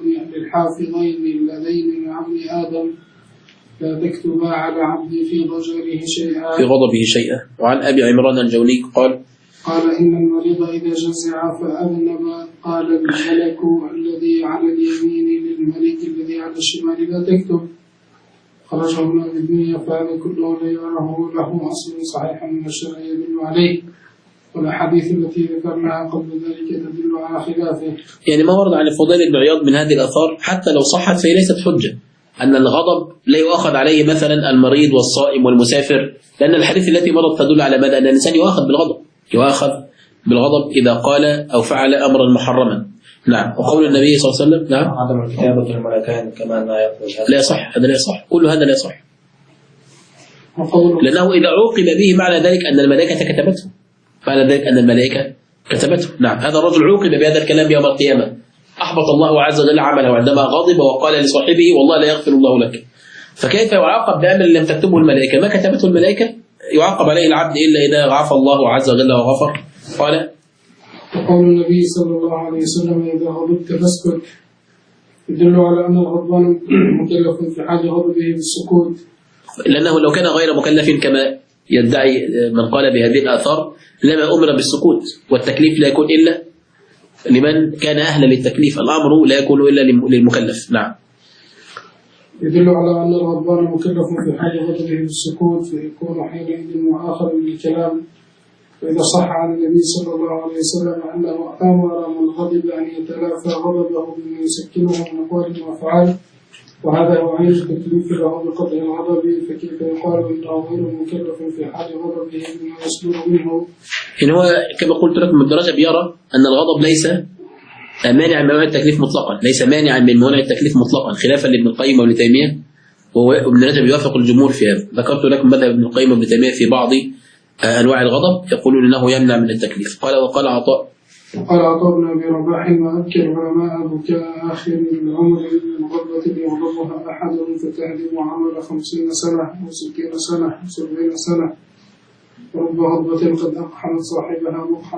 مع ابن آدم لا تكتبا على عبدي في غضبه شيئا. وعن أبي عمران الجوني قال إن المريض إذا جزع فأذنب قال الملك الذي على اليمين للملك الذي على الشمال لا تكتب. خرجه من الدنيا، فهذا كله لا يراه له أصل صحيح من الشرع يدل عليه، والأحاديث التي ذكرناها قبل ذلك تدل على خلافه. يعني ما ورد عن الفضيل بن عياض من هذه الآثار حتى لو صحت فهي ليست حجة أن الغضب لا يؤخذ عليه مثلا المريض والصائم والمسافر، لأن الحديث التي مرت تدل على ماذا؟ أن الإنسان يؤخذ بالغضب إذا قال أو فعل أمرا محرما. نعم. وقول النبي صلى الله عليه وسلم نعم عدم الكتابة الملكان كما لا يخرج، لا يصح، هذا لا يصح، كل هذا لا يصح، لأنه إذا عوقب به معنى ذلك أن الملائكة كتبته. نعم. هذا الرجل عوقب بهذا الكلام يوم القيامة، أحبط الله عز وجل عمله عندما غضب وقال لصاحبه والله لا يغفر الله لك. فكيف يعاقب بأمر لم تكتبه الملائكة؟ ما كتبته الملائكة يعاقب عليه العبد إلا إذا عفى الله عز وجل وغفر. قال وقول النبي صلى الله عليه وسلم إذا غضبت فاسكت يدل على أن الغضبان مكلف في حال غضبه بالسكوت، لأنه لو كان غير مكلف كما يدعي من قال بهذه الآثار لما أمر بالسكوت، والتكليف لا يكون إلا لمن كان أهلا للتكليف، الأمر لا يكون إلا للمكلف. نعم. يدل على أن الغضبان مكلف في حال غضبه بالسكوت فيكون حينئذ مؤاخذا بالكلام. وإذا صح عن النبي صلى الله عليه وسلم أنه أمر من غضب أن يتلافى غضبه بما يسكنه من أقوال وأفعال، وهذا هو عين التكليف له بقطع الغضب، فكيف يقال إنه غير مكلف في حال غضبه بما يصدر منه؟ إن هو كما قلت لكم ابن رجب يرى أن الغضب ليس مانعا من موانع التكليف مطلقا، ليس مانعا من موانع التكليف مطلقا، خلافا لابن القيم وابن تيمية، وابن رجب يوافق الجمهور في هذا. ذكرت لكم مذهب ابن القيم وابن تيمية في بعض أنواع الغضب يقولون أنه يمنع من التكليف. وقال عطاء بن أبي رباح وأبكى العلماء بكاء آخر العمر من غضبة يغضبها أحدهم فتهدم عمل 50 سنة أو 60 سنة أو 70 سنة، ورب غضبة قد أقحمت صاحبها مقحما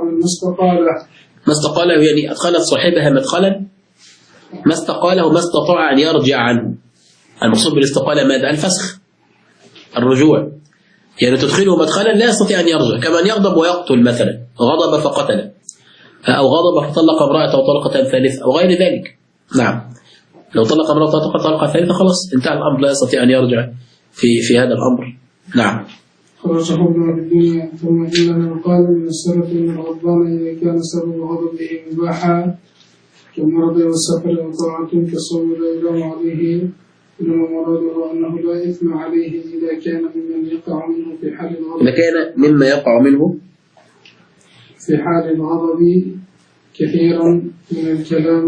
ما استقاله يعني أدخلت صاحبها مدخلا ما استقاله ما استطاع أن يرجع عنه. المقصود بالاستقالة ماذا؟ الفسخ، الرجوع، يعني تدخله مدخلا لا يستطيع أن يرجع، كما أن يغضب ويقتل مثلا، غضب فقتل، أو غضب فطلق امرأته طلقة ثالثة أو غير ذلك. نعم، لو طلق امرأته طلقة ثالثة خلاص انتهى الأمر، لا يستطيع أن يرجع في هذا الأمر. نعم. خرجه ابن أبي الدنيا. ثم إننا نقال من السلف من الغضبان إذا كان سبب غضبه مباحا كالمرض والسفر وطاعة كالصوم لا يلام عليه، إنما مراده أنه لا إثم عليه إذا كان ممن يقع منه في حال الغضب. إذا كان مما يقع منه في حال الغضب كثيرا من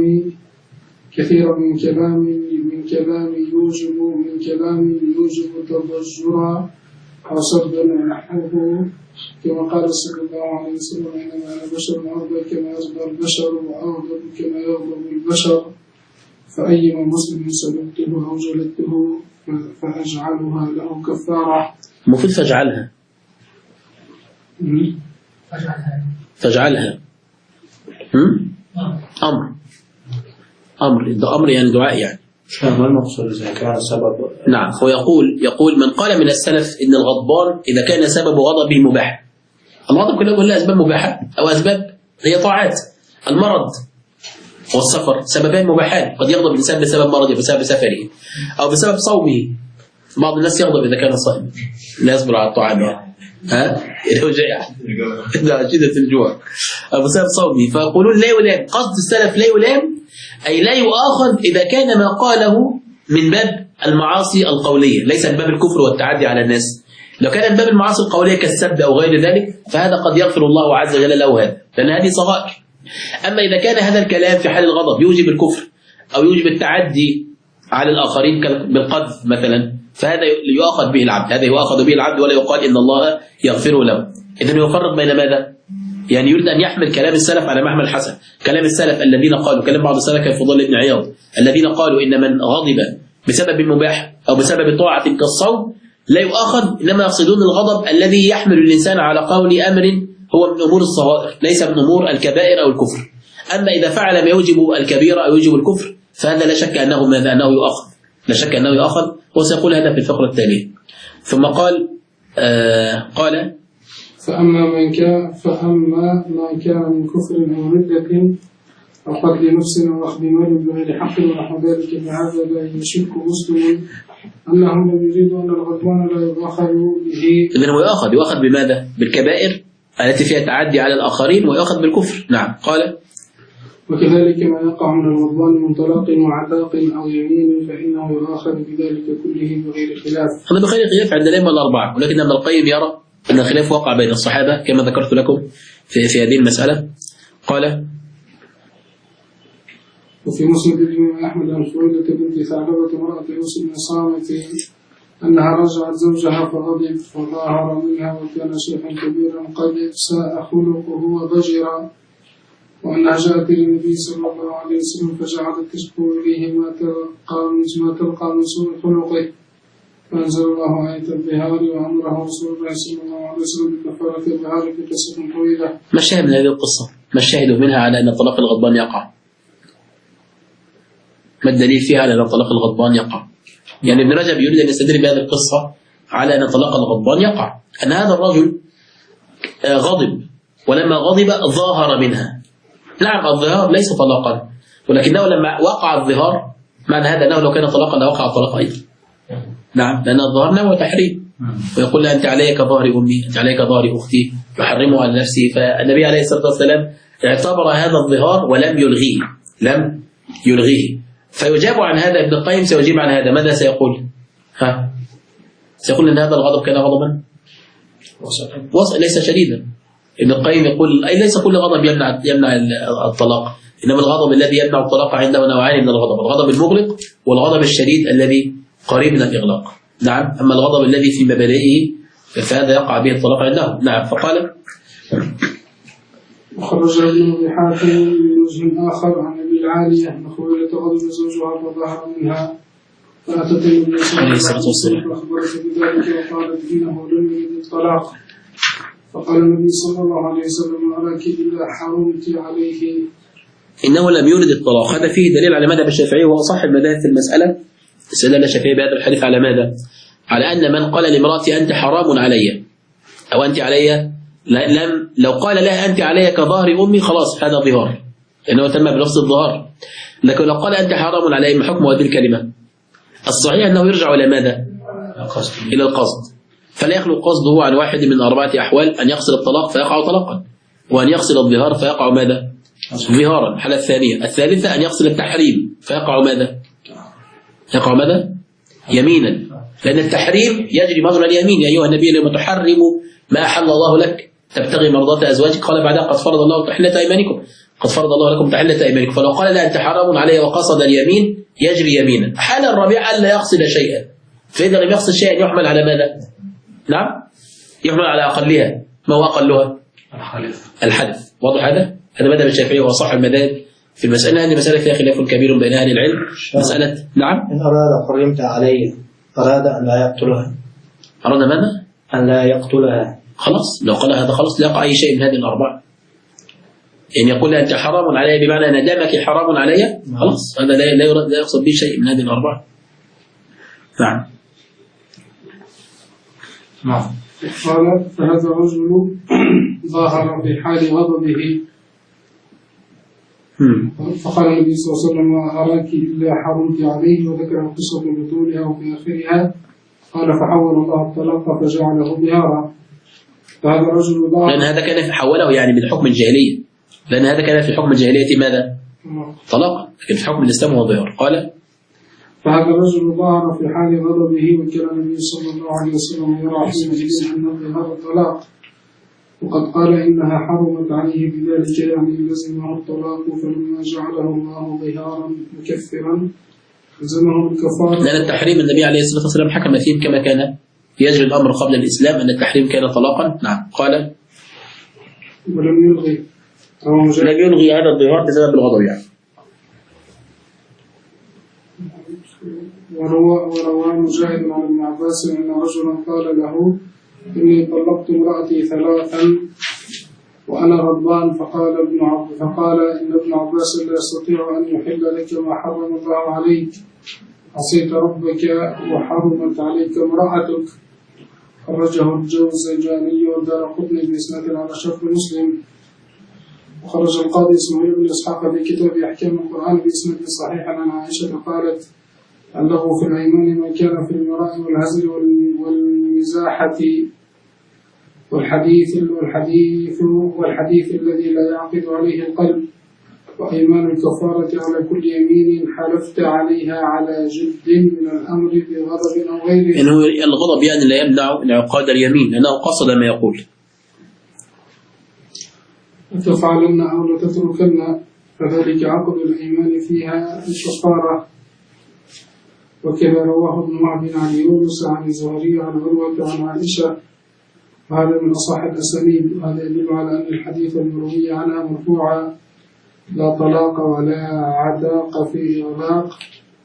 كلام يوجب تضجرا أو صدا ونحوه، كما قال صلى الله عليه وسلم إنما أنا بشر أغضب كما يغضب البشر وأغضب كما يغضب البشر، فأيما مسلم سببته أو جلدته فأجعلها له كفارة. المفروض فاجعلها أمر ده أمر يعني دعاء يعني. ما المقصود إذا كان سبب؟ نعم، هو يقول من قال من السلف إن الغضبان إذا كان سبب غضبه مباح. الغضب كله كلها أسباب مباحة أو أسباب هي طاعات. المرض والسفر سببان مباحان، قد يغضب الإنسان بسبب مرضه بسبب سفره أو بسبب صومه. بعض الناس يغضب إذا كان صائم لا يصبر على الطعام يعني. لو جاء شدة الجوع أو بسبب صومه، فيقولون لا يلام. قصد السلف لا يلام أي لا يؤاخذ إذا كان ما قاله من باب المعاصي القولية ليس من باب الكفر والتعدي على الناس. لو كان من باب المعاصي القولية كالسب أو غير ذلك فهذا قد يغفر الله عز وجل له هذا، لأن هذه صغائر. أما إذا كان هذا الكلام في حال الغضب يوجب الكفر أو يوجب التعدي على الآخرين بالقذف مثلا، فهذا يؤاخذ به العبد، هذا يؤاخذ به العبد ولا يقال إن الله يغفره له. إذن يفرق بين ماذا؟ يعني يريد أن يحمل كلام السلف على محمل الحسن، كلام السلف الذين قالوا، كلام بعض السلف كالفضيل بن عياض الذين قالوا إن من غضب بسبب مباح أو بسبب طاعة كالصوم لا يؤاخذ، إنما يقصدون الغضب الذي يحمل الإنسان على قول أمر هو من أمور الصغائر ليس من أمور الكبائر أو الكفر. أما إذا فعل ما يوجب الكبيرة أو يوجب الكفر فهذا لا شك أنه ماذا؟ أنه يؤاخذ، لا شك أنه يؤاخذ، وسيقول هذا في الفقرة التالية. ثم قال فأما ما كان من كفر أو ردة أو قتل نفس أو أخذ مال بغير حق ونحو ذلك، فهذا لا يشك مسلم أنهم يريدون أن الغضبان لا يؤاخذ به. إذن هو يؤاخذ بماذا؟ بالكبائر التي فيها تعدي على الآخرين، ويؤاخذ بالكفر. نعم. قال وكذلك ما يقع من الغضبان من طلاق وعتاق أو يمين فإنه يؤاخذ بذلك كله بغير خلاف. هذا بغير خلاف عند الأئمة الأربعة، ولكن ابن القيم يرى أن الخلاف وقع بين الصحابة كما ذكرت لكم في هذه المسألة. قال وفي مسند الإمام أحمد عن خويلة بنت ثعلبة امرأة يوسف بن صامت أنها رجعت زوجها فغضب فظاهر منها وكان شيخا كبيرا قد ساء خلقه وضجرا، وأنها جاءت للنبي صلى الله عليه وسلم فجعلت تشكو إليه ما تلقى من سوء خلقه، فأنزل الله آية الظهار وأمره رسول الله صلى الله عليه وسلم بكفارة الظهار في قصة طويلة. ما الشاهد من هذه القصة؟ ما الشاهد منها على أن طلاق الغضبان يقع؟ ما الدليل فيها على أن طلاق الغضبان يقع؟ يعني ابن رجب يريد أن يستدل بهذه القصة على أن طلاق الغضبان يقع، أن هذا الرجل غضب، ولما غضب ظاهر منها. نعم الظهار ليس طلاقا، ولكنه لما وقع الظهار معنى هذا أنه لو كان طلاقا لوقع الطلاق أيضا. نعم، لأن الظهار نوع تحريم، ويقول لها أنت علي كظهر أمي، أنت علي كظهر أختي، يحرمه على نفسه. فالنبي عليه الصلاة والسلام اعتبر هذا الظهار ولم يلغيه، لم يلغيه. فيجاب عن هذا ابن القيم، سيجيب عن هذا ماذا سيقول؟ سيقول أن هذا الغضب كان غضبا ليس شديدا. ابن القيم يقول أي ليس كل غضب يمنع الطلاق، إنما الغضب الذي يمنع الطلاق عنده نوعان من الغضب: الغضب المغلق والغضب الشديد الذي قريب من الإغلاق. نعم، أما الغضب الذي في مبادئه فهذا يقع به الطلاق عنده. نعم. فقال وخرج ابن أبي حاتم من وجه آخر عن أبي العالية أن خويلة غضب زوجها فظهر منها، فأتت النبي صلى الله عليه وسلم فأخبرت بذلك وقالت إنه لم يرد الطلاق. فقال النبي صلى الله عليه وسلم أراك إلا حرمت عليه. إنه لم يرد الطلاق، هذا فيه دليل على مذهب الشافعي وهو صاحب مذاهب في المسألة. استدل الشافعي بهذا الحديث على ماذا؟ على أن من قال لامرأتي أنت حرام علي أو أنت علي، لو قال لها أنت علي كظهر أمي خلاص هذا ظهار، لأنه تم بلفظ الظهار. لكن لو قال أنت حرام علي، ما حكم هذه الكلمة؟ الصحيح أنه يرجع إلى ماذا؟ إلى القصد. فلا يخلو قصده عن واحد من 4 أحوال: أن يقصد الطلاق فيقع طلاقا، وأن يقصد الظهار فيقع ماذا؟ ظهارا. الحالة الثانية. الثالثة أن يقصد التحريم فيقع ماذا؟ يقع ماذا؟ يمينا، لأن التحريم يجري مجرى اليمين. يا أيها النبي لما تحرم ما أحل الله لك تبتغي مرضات أزواجك، قال بعدها قد فرض الله تحلة أيمانكم، قد فرض الله لكم تحلة أيمانكم. فلو قال لا أنت حرام علي وقصد اليمين يجري يمينا. الحالة الرابعة ألا يقصد شيئا، فإذا لم يقصد شيئا يحمل على ماذا؟ نعم، يحمل على أقلها. ما هو أقلها؟ الحدث. واضح هذا؟ هذا مذهب الشافعي وهو صاحب المذاهب في المسألة. هذه مسألة فيها خلاف كبير بين أهل العلم. مسألة نعم. إن أراد حرمت عليه، أراد أن لا يقتلها. أراد ماذا؟ أن لا يقتلها. خلاص لو قال هذا خلاص لا يقع أي شيء من هذه الأربعة. إن يقول أنت حرام علي بمعنى أن دمك حرام علي، خلاص هذا لا يقصد به شيء من هذه الأربعة. نعم. قال فهذا الرجل ظاهر في حال غضبه. فقال النبي صلى الله عليه وسلم ما أراك إلا حرمت عليه، وذكر القصة بطولها وفي آخرها. قال فحول الله الطلاق فجعله ظهارا. فهذا الرجل ظاهر، لأن هذا كان حوله يعني من حكم الجاهلية، لأن هذا كان في حكم الجاهلية ماذا؟ طلاق، لكن في حكم الإسلام هو ظهار. قال فهذا الرجل ظهر في حال غضبه، وكان النبي صلى الله عليه وسلم يرى حينئذ أن الظهار الطلاق، وقد قال إنها حرمت عليه بذلك يعني لزمه الطلاق، فلما جعله الله ظهارا مكفرا لزمه الكفارة. لأن التحريم النبي عليه الصلاة والسلام حكم فيه كما كان يجري الأمر قبل الإسلام، أن التحريم كان طلاقا. نعم. قال ولم يلغي هذا الظهار بسبب الغضب يعني. وروى مجاهد عن ابن عباس أن رجلا قال له إني طلقت امرأتي 3 وأنا غضبان. فقال إن ابن عباس لا يستطيع أن يحل لك ما حرم الله عليك، عصيت ربك وحرمت عليك امرأتك. خرجه الجوزجاني والدارقطني بإسناد على شرط مسلم. وخرج القاضي اسماعيل بن إسحاق في كتاب أحكام القرآن بإسناد صحيح عن عائشة قالت أنه في الأيمان ما كان في المراء والهزل والمزاحة والحديث الذي لا يعقد عليه القلب، وأيمان الكفارة على كل يمين حلفت عليها على جد من الأمر بغضب أو غيره. إنه الغضب يعني لا يمنع انعقاد اليمين، لأنه قصد ما يقول. لتفعلن أو لتتركن، فذلك عقد الأيمان فيها الكفارة. وكذا رواه ابن وهب عن يونس عن الزهري عن عروة عن عائشة، وهذا من أصح الأسانيد. وهذا يدل على أن الحديث المروي عنها مرفوعا لا طلاق ولا عتاق في إغلاق،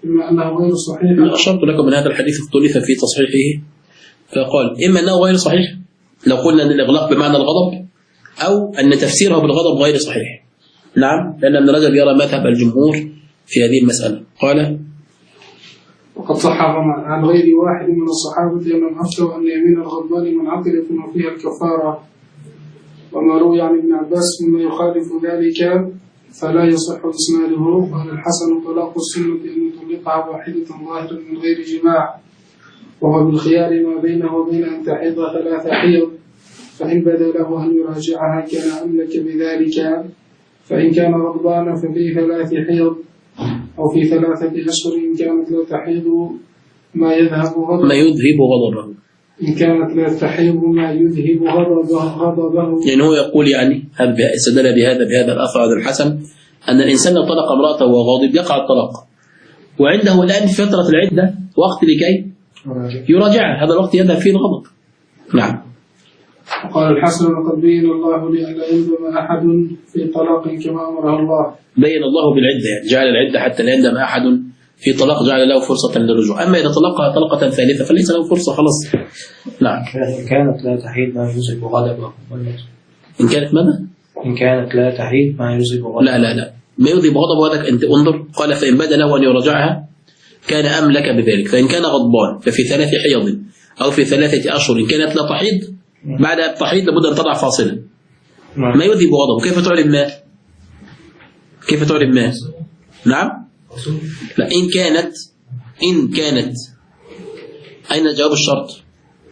إما أنه غير صحيح. أنا أشرت لكم من هذا الحديث اختلف في تصحيحه، فقال إما أنه غير صحيح لو قلنا أن الإغلاق بمعنى الغضب، أو أن تفسيره بالغضب غير صحيح. نعم، لأن ابن رجب يرى مذهب الجمهور في هذه المسألة. قال وقد صح عن غير واحد من الصحابة أنهم أفتوا أن يمين الغضبان منعقد يكون فيها الكفارة، وما روي عن ابن عباس مما يخالف ذلك فلا يصح إسناده. قال الحسن طلاق السنة أن يطلقها واحدة ظاهرا من غير جماع، وهو بالخيار ما بينه وبين أن تحيض 3 حيض، فإن بدا له أن يراجعها كان أملك بذلك، فإن كان غضبان ففي 3 حيض أو في 3 أشهر إن كانت لا تحيض ما يذهب غضبه. إن كانت لا تحيض ما يذهب غضبه. يعني هو يقول يعني استدل بهذا الأثر عن الحسن أن الإنسان لو طلق امرأته وهو غاضب يقع الطلاق، وعنده الآن في فترة العدة وقت لكي يراجعها، هذا الوقت يذهب فيه الغضب. نعم. وقال الحسن وقد بين الله لي ألا يندم أحد في طلاق كما أمره الله. بين الله بالعدة، يعني جعل العدة حتى لا يندم أحد في طلاق، جعل له فرصة للرجوع. أما إذا طلقها طلقة ثالثة فليس له فرصة خلاص. نعم. إن كانت لا تحيد ما يوجب غضبه. إن كانت ماذا؟ إن كانت لا تحيد ما يوجب غضبه. لا ما يوجب غضبه هذا أنت انظر. قال فإن بدا له أن يراجعها كان أملك بذلك، فإن كان غضبان ففي 3 حيض أو في 3 أشهر إن كانت لا تحيض، بعد التحيض لابد أن تضع فاصلة. ما يذهب غضبه. كيف تعلم ما؟ كيف تعلم ما؟ نعم. لا، إن كانت أين جواب الشرط؟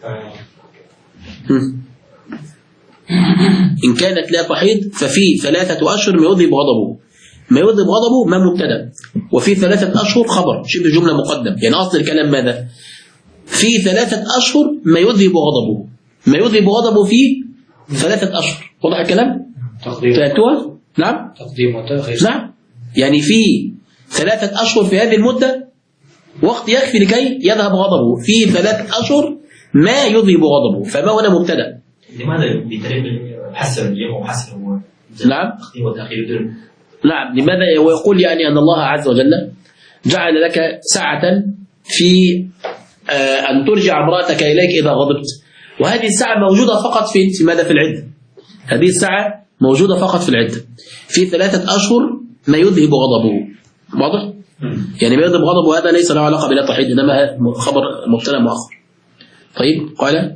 إن كانت لا تحيض ففي 3 أشهر ما يذهب غضبه. ما يذهب غضبه ما مبتدأ، وفي 3 أشهر خبر شبه جملة مقدم. يعني أصل الكلام ماذا؟ في 3 أشهر ما يذهب غضبه، ما يذهب غضبه في 3 أشهر. واضح الكلام؟ فأنتوا؟ نعم. تقديم وتأخير. نعم، يعني في 3 أشهر في هذه المدة وقت يكفي لكي يذهب غضبه، في 3 أشهر ما يذهب غضبه، فما هنا مبتدأ. لماذا بطريق حسن الجمع وحسن هو نعم تقديم وتأخير؟ نعم. لماذا؟ ويقول يعني أن الله عز وجل جعل لك ساعة في أن ترجع امرأتك إليك إذا غضبت، وهذه الساعة موجودة فقط في ماذا؟ في العدة. هذه الساعة موجودة فقط في العدة، في 3 أشهر ما يذهب غضبه. واضح؟ يعني ما يذهب غضبه هذا ليس له علاقة بلا تحيض، إنما خبر مبتدأ مؤخر. طيب. قال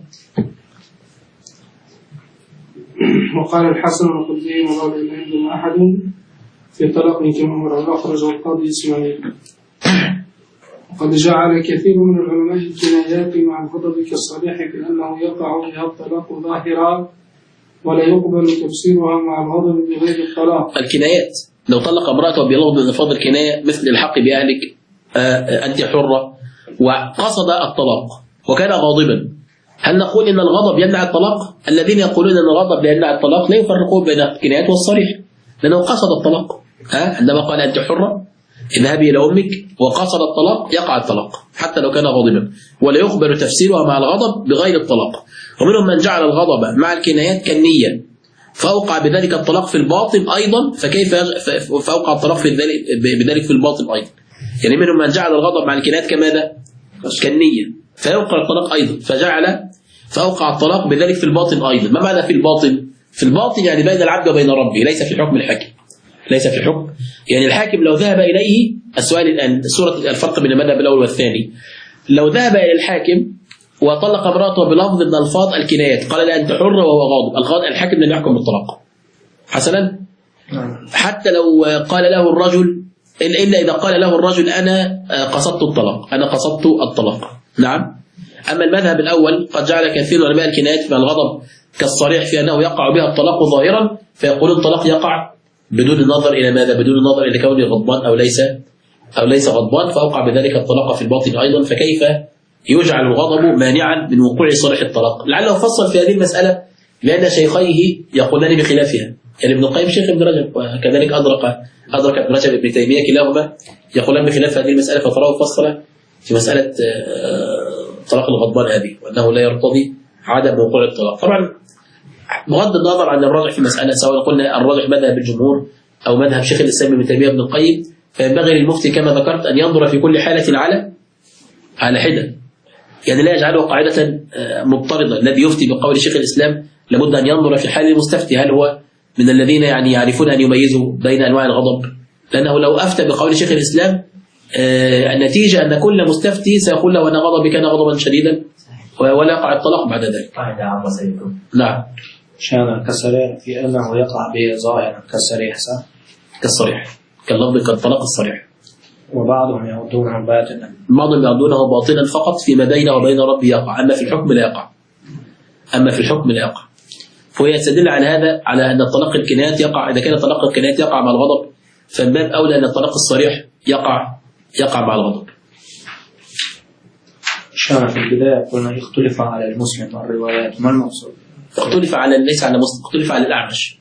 وقال الحسن وقد بين الله لا يندم أحد في طلاق كما أمره أخرجه القاضي إسماعيل. وقد جعل كثير من العلماء الكنايات مع الغضب كالصريح بأنه يقع بها الطلاق ظاهرا ولا يقبل تفسيرها مع الغضب بغير الطلاق. الكنايات، لو طلق امرأته بلفظ من ألفاظ الكناية مثل الحق بأهلك، أنت حرة، وقصد الطلاق وكان غاضبا، هل نقول إن الغضب يمنع الطلاق؟ الذين يقولون أن الغضب لا يمنع الطلاق لا يفرقون بين الكنايات والصريح، لأنه قصد الطلاق. عندما قال أنت حرة اذهبي إلى أمك وقصد الطلاق يقع الطلاق حتى لو كان غاضبا، ولا يخبر تفسيرها مع الغضب بغير الطلاق. ومنهم من جعل الغضب مع الكنايات كالنية فأوقع بذلك الطلاق في الباطن أيضا، فكيف فأوقع الطلاق بذلك في الباطن أيضا. يعني منهم من جعل الغضب مع الكنايات كماذا؟ كالنية فيوقع الطلاق أيضا، فأوقع الطلاق بذلك في الباطن أيضا. ما معنى في الباطن؟ في الباطن يعني بين العبد وبين ربه، ليس في حكم الحاكم، ليس في حكم. يعني الحاكم لو ذهب إليه، السؤال الآن سورة الفرق بين المذهب الأول والثاني، لو ذهب إلى الحاكم وطلق امرأته بلفظ من ألفاظ الكنايات قال لها أنت حرة وهو غاضب، الحاكم لن يحكم بالطلاق حسنا. حتى لو قال له الرجل، إلا إذا قال له الرجل أنا قصدت الطلاق، أنا قصدت الطلاق. نعم. أما المذهب الأول قد جعل كثير من علماء الكنايات من الغضب كالصريح في أنه يقع بها الطلاق ظاهرا، فيقولون الطلاق يقع بدون النظر إلى ماذا؟ بدون النظر إلى كونه غضبان أو ليس غضبان، فأوقع بذلك الطلاق في الباطن أيضا. فكيف يجعل الغضب مانعا من وقوع صريح الطلاق؟ لعله فصل في هذه المسألة لأن شيخيه يقولان بخلافها، يعني ابن القيم شيخ ابن رجب، وكذلك أدرك ابن رجب ابن تيمية، كلاهما يقولان بخلاف هذه المسألة، فتراه فصل في مسألة طلاق الغضبان هذه، وأنه لا يرتضي عدم وقوع الطلاق. طبعا بغض النظر عن الراجح في المسألة، سواء قلنا الراجح مذهب الجمهور أو مذهب شيخ الإسلام ابن تيمية ابن القيم، فينبغي للمفتي كما ذكرت أن ينظر في كل حالة على حدة، يعني لا يجعله قاعدة مضطردة. الذي يفتي بقول شيخ الإسلام لابد أن ينظر في حال المستفتي هل هو من الذين يعني يعرفون أن يميزوا بين أنواع الغضب، لأنه لو أفتى بقول شيخ الإسلام النتيجة أن كل مستفتي سيقول له أنا غضبي كان غضبا شديدا ولا يقع الطلاق بعد ذلك. نعم. شان كالصريح في أنه يقع به ظاهرا كالصريح صح؟ كالصريح كاللفظ كالطلاق الصريح. وبعضهم يعدونه باطنا. بعضهم يعدونه باطنا فقط فيما بينه وبين ربه يقع، أما في الحكم لا يقع. فهو يستدل على هذا على أن الطلاق الكنايات يقع، إذا كان طلاق الكنايات يقع مع الغضب فالباب أولى أن الطلاق الصريح يقع مع الغضب. شان في البداية قلنا اختلف على المسلم الروايات، ما المقصود؟ اختلف على ليس على مسلم، اختلف على الأعمش.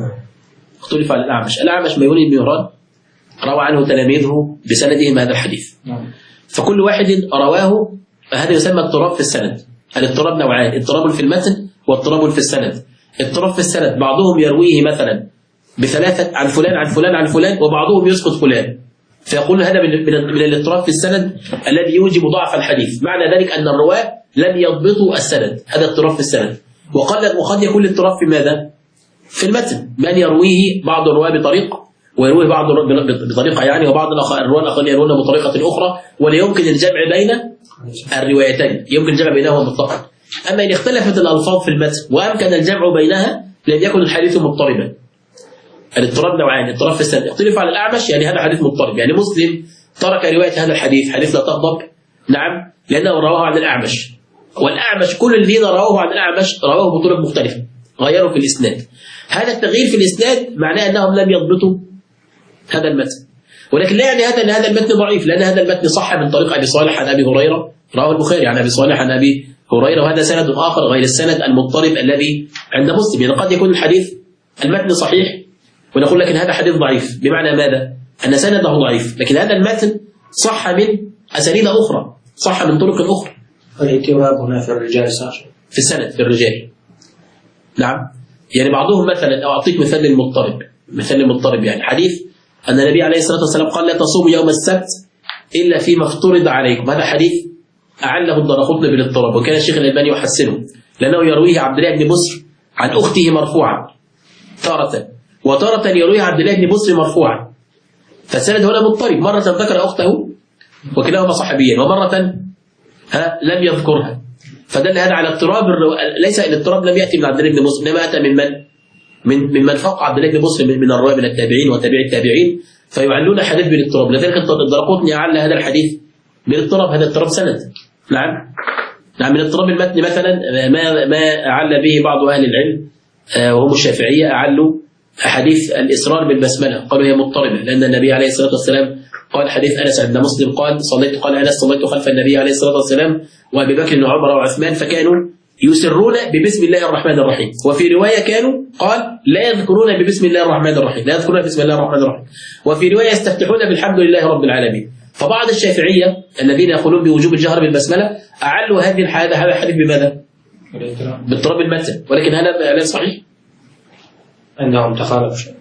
الأعمش ميمون بن مهران روى عنه تلاميذه بسندهم هذا الحديث. فكل واحد رواه، هذا يسمى اضطراب في السند. الاضطراب نوعان، اضطراب في المتن واضطراب في السند. اضطراب في السند بعضهم يرويه مثلا بثلاثة عن فلان عن فلان عن فلان، وبعضهم يسقط فلان، فيقول هذا من الاضطراب في السند الذي يوجب ضعف الحديث. معنى ذلك أن الرواة لم يضبطوا السند، هذا اضطراب في السند. وقد يكون الاضطراب في ماذا؟ في المتن، من يرويه بعض الرواة بطريق ويرويه بعض بطريقة يعني، وبعض الرواة الآخرين يروونه بطريقة أخرى، ولا يمكن الجمع بين الروايتين، يمكن الجمع بينهما مطلقا. أما إن اختلفت الألفاظ في المتن وأمكن الجمع بينها لم يكن الحديث مضطربا. الاضطراب نوعان، اضطراب في السند. اختلف على الأعمش يعني هذا حديث مضطرب، يعني مسلم ترك رواية هذا الحديث، حديث لا تغضب، نعم، لأنه رواه عن الأعمش، والأعمش كل الذين رواه عن الأعمش رواه بطرق مختلفة، غيروا في الإسناد. هذا التغيير في الإسناد معناه أنهم لم يضبطوا هذا المتن، ولكن لا يعني هذا أن هذا المتن ضعيف، لأن هذا المتن صح من طريق أبي صالح عن أبي هريرة، رواه البخاري عن أبي صالح عن أبي هريرة، وهذا سند آخر غير السند المضطرب الذي عند مسلم. يعني قد يكون الحديث المتن صحيح ونقول لكن هذا حديث ضعيف، بمعنى ماذا؟ أن سنده ضعيف، لكن هذا المتن صح من أسانيد أخرى، صح من طرق أخرى. الاضطراب هنا في الرجال صح؟ في السند، في الرجال. نعم. يعني بعضهم مثلا، أعطيك مثال المضطرب يعني حديث أن النبي عليه الصلاة والسلام قال لا تصوموا يوم السبت إلا فيما افترض عليكم. هذا حديث أعله الدارقطني بالاضطراب، وكان الشيخ الألباني يحسنه، لأنه يرويه عبد الله بن بصر عن أخته مرفوعا تارة، وتارة يرويه عبد الله بن بصر مرفوعا، فالسند هنا مضطرب، مرة ذكر أخته وكلاهما صحابيا، ومرة لم يذكرها، فدل هذا على اضطراب ليس الاضطراب لم يأتي من عبد الله بن بصر، إنما أتى من فوق عبد الله بن بصر من الرواة من التابعين وتابعي التابعين، فيعلون حديث بالاضطراب. لذلك الدارقطني أعل هذا الحديث بالاضطراب، هذا اضطراب سند. نعم من اضطراب المتن مثلا ما أعل به بعض أهل العلم وهم الشافعية، أعلوا حديث الإسرار بالبسملة، قالوا هي مضطربة، لأن النبي عليه الصلاة والسلام قال حديث أنس عند مسلم قال أنس صليت خلف النبي عليه الصلاة والسلام وأبي بكر وعمر وعثمان فكانوا يسرون ببسم الله الرحمن الرحيم، وفي رواية كانوا قال لا يذكرون ببسم الله الرحمن الرحيم، لا يذكرون بسم الله الرحمن الرحيم، وفي رواية يستفتحون بالحمد لله رب العالمين. فبعض الشافعية الذين يقولون بوجوب الجهر بالبسملة أعلوا هذا الحديث بماذا؟ باضطراب المتن، ولكن هذا لا صحيح، عندهم تخالف شيء.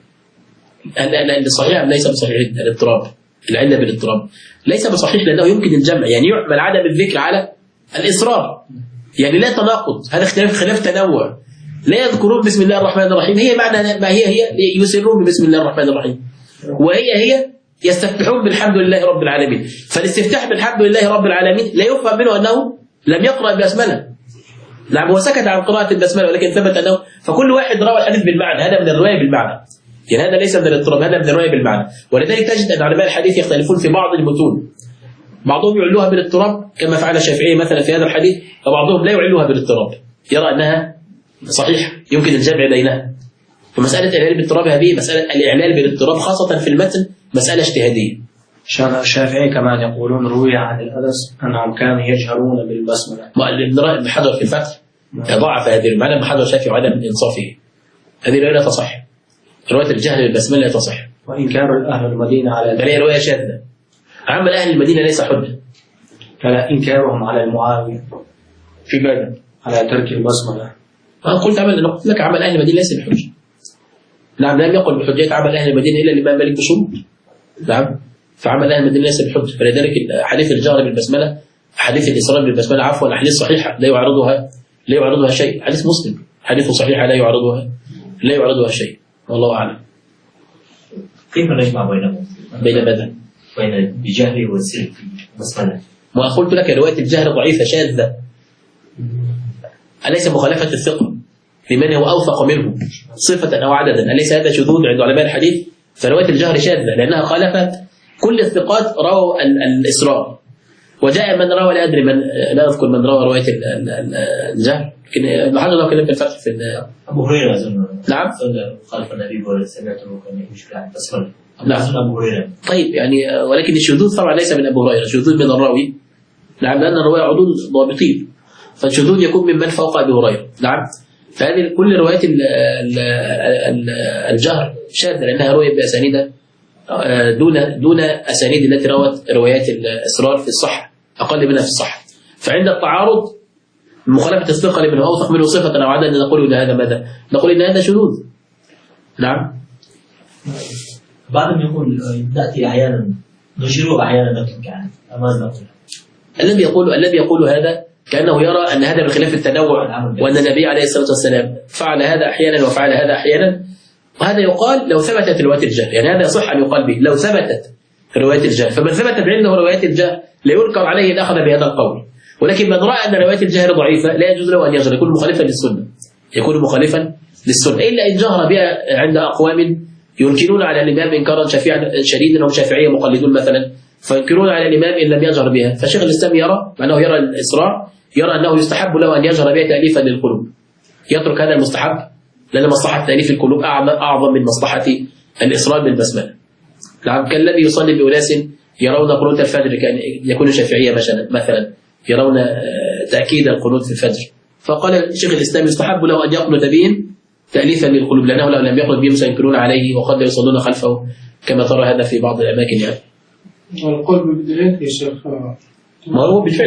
الصحيح ليس بصحيح، الاضطراب العلة بالاضطراب ليس بصحيح، لأنه يمكن الجمع، يعني يحمل عدم الذكر على الإصرار، يعني لا تناقض، هذا خلاف تنوع. لا يذكرون بسم الله الرحمن الرحيم، هي معنى ما هي يسرون بسم الله الرحمن الرحيم، وهي يستفتحون بالحمد لله رب العالمين. فالاستفتاح بالحمد لله رب العالمين لا يفهم منه أنه لم يقرأ بسملة، نعم هو سكت عن قراءة البسملة، ولكن ثبت أنه، فكل واحد روى الحديث بالمعنى، هذا من الرواية بالمعنى، يعني هذا ليس من الاضطراب، هذا من الرواية بالمعنى. ولذلك تجد أن علماء الحديث يختلفون في بعض المتون، بعضهم يعلوها بالاضطراب كما فعل الشافعي مثلا في هذا الحديث، وبعضهم لا يعلوها بالاضطراب، يرى أنها صحيحة يمكن الجمع بينها. فمسألة الإعلال بالاضطراب هذه مسألة الإعلال بالاضطراب خاصة في المتن مسألة اجتهادية. الشافعي كمان يقولون روي عن الأنس أنهم كانوا يجهرون بالبسملة. ابن حجر في الفتح ضعف هذه المعنى، ابن حجر الشافعي وعدم انصافه، هذه الرواية لا تصح، رواية الجهل بالبسملة لا تصح، وإنكار أهل المدينة على ذلك هي رواية شاذة. عمل أهل المدينة ليس حجة، فلا إنكارهم على المعاوية في ماذا؟ على ترك البسملة. قلت لك عمل أهل المدينة ليس بحجة. نعم لم يقل بحجية عمل أهل المدينة إلا الإمام مالك بشروط. نعم فعمل أهل المدينة ليس بحجة. فلذلك حديث الجهر بالبسملة، حديث الإسرار بالبسملة عفوا، أحاديث صحيحة لا يعرضها شيء. حديث مسلم حديث صحيحة لا يعرضها شيء. والله أعلم. كيف نجمع بينهم؟ بين ماذا؟ بين الجهر والسر في البسملة. ما قلت لك رواية الجهر ضعيفة شاذة، أليس مخالفة الثقة لمن هو أوثق منه صفة أو عددا، أليس هذا شذوذ عند علماء الحديث؟ فرواية الجهر شاذة لأنها خالفت كل الثقات رووا الإسرار، وجاء من روى لا أدري من، لا أذكر من روى رواية الجهر، لكن ابن حجر له كلام في الفتح في أبو هريرة أظن. نعم. خالف النبي سمعته كان يشكل عن البسملة. نعم. أبو هريرة. طيب يعني ولكن الشذوذ طبعا ليس من أبو هريرة، الشذوذ من الراوي. نعم، لأن الرواية عدول ضابطين، فالشذوذ يكون ممن فوق أبي هريرة. نعم. فهذه كل روايات الجهر شاذة لأنها رويت بأسانيد دون أسانيد التي روت روايات الإسرار في الصحة، أقل منها في الصحة. فعند التعارض مخالفة الثقة لمن هو أوثق منه صفة أو عددا نقول إن هذا ماذا؟ نقول إن هذا شذوذ. نعم. بعضهم يقول نأتي أحيانا نشيره أحيانا نترك يعني ماذا نقول؟ الذي يقول هذا كأنه يرى أن هذا من خلاف التنوع، وأن النبي عليه الصلاة والسلام فعل هذا أحيانا وفعل هذا أحيانا، وهذا يقال لو ثبتت رواية الجهل، يعني هذا يصح أن يقال به لو ثبتت رواية الجهل. فمن ثبتت عنده رواية الجهل لا ينكر عليه الأخذ بهذا القول، ولكن من رأى أن رواية الجهل ضعيفة لا يجوز له أن يجهر، يكون مخالفا للسنة، إلا إن جهر بها عند أقوام ينكرون على الإمام إنكارا شديدا، هم شافعية مقلدون مثلا، فينكرون على الإمام إن لم يجهر بها. فشيخ الإسلام يرى أنه يرى الإسراء، يرى أنه يستحب له أن يجهر بها تأليفا للقلوب، يترك هذا المستحب لأن مصلحة تأليف القلوب أعظم من مصلحة الإسراء بالبسملة. نعم. كالذي يصلي بأناس يرون قنوت الفجر، كان يكون شافعية مثلا يرون تأكيد القنوت في الفجر، فقال شيخ الإسلام يستحب له أن يقنت بهم تأليفا للقلوب، لأنه لو لم يقنت بهم سينكرون عليه وقد لا يصلون خلفه كما ترى هذا في بعض الأماكن يعني. والقول بالبدعات يا شيخ ما هو بالفعل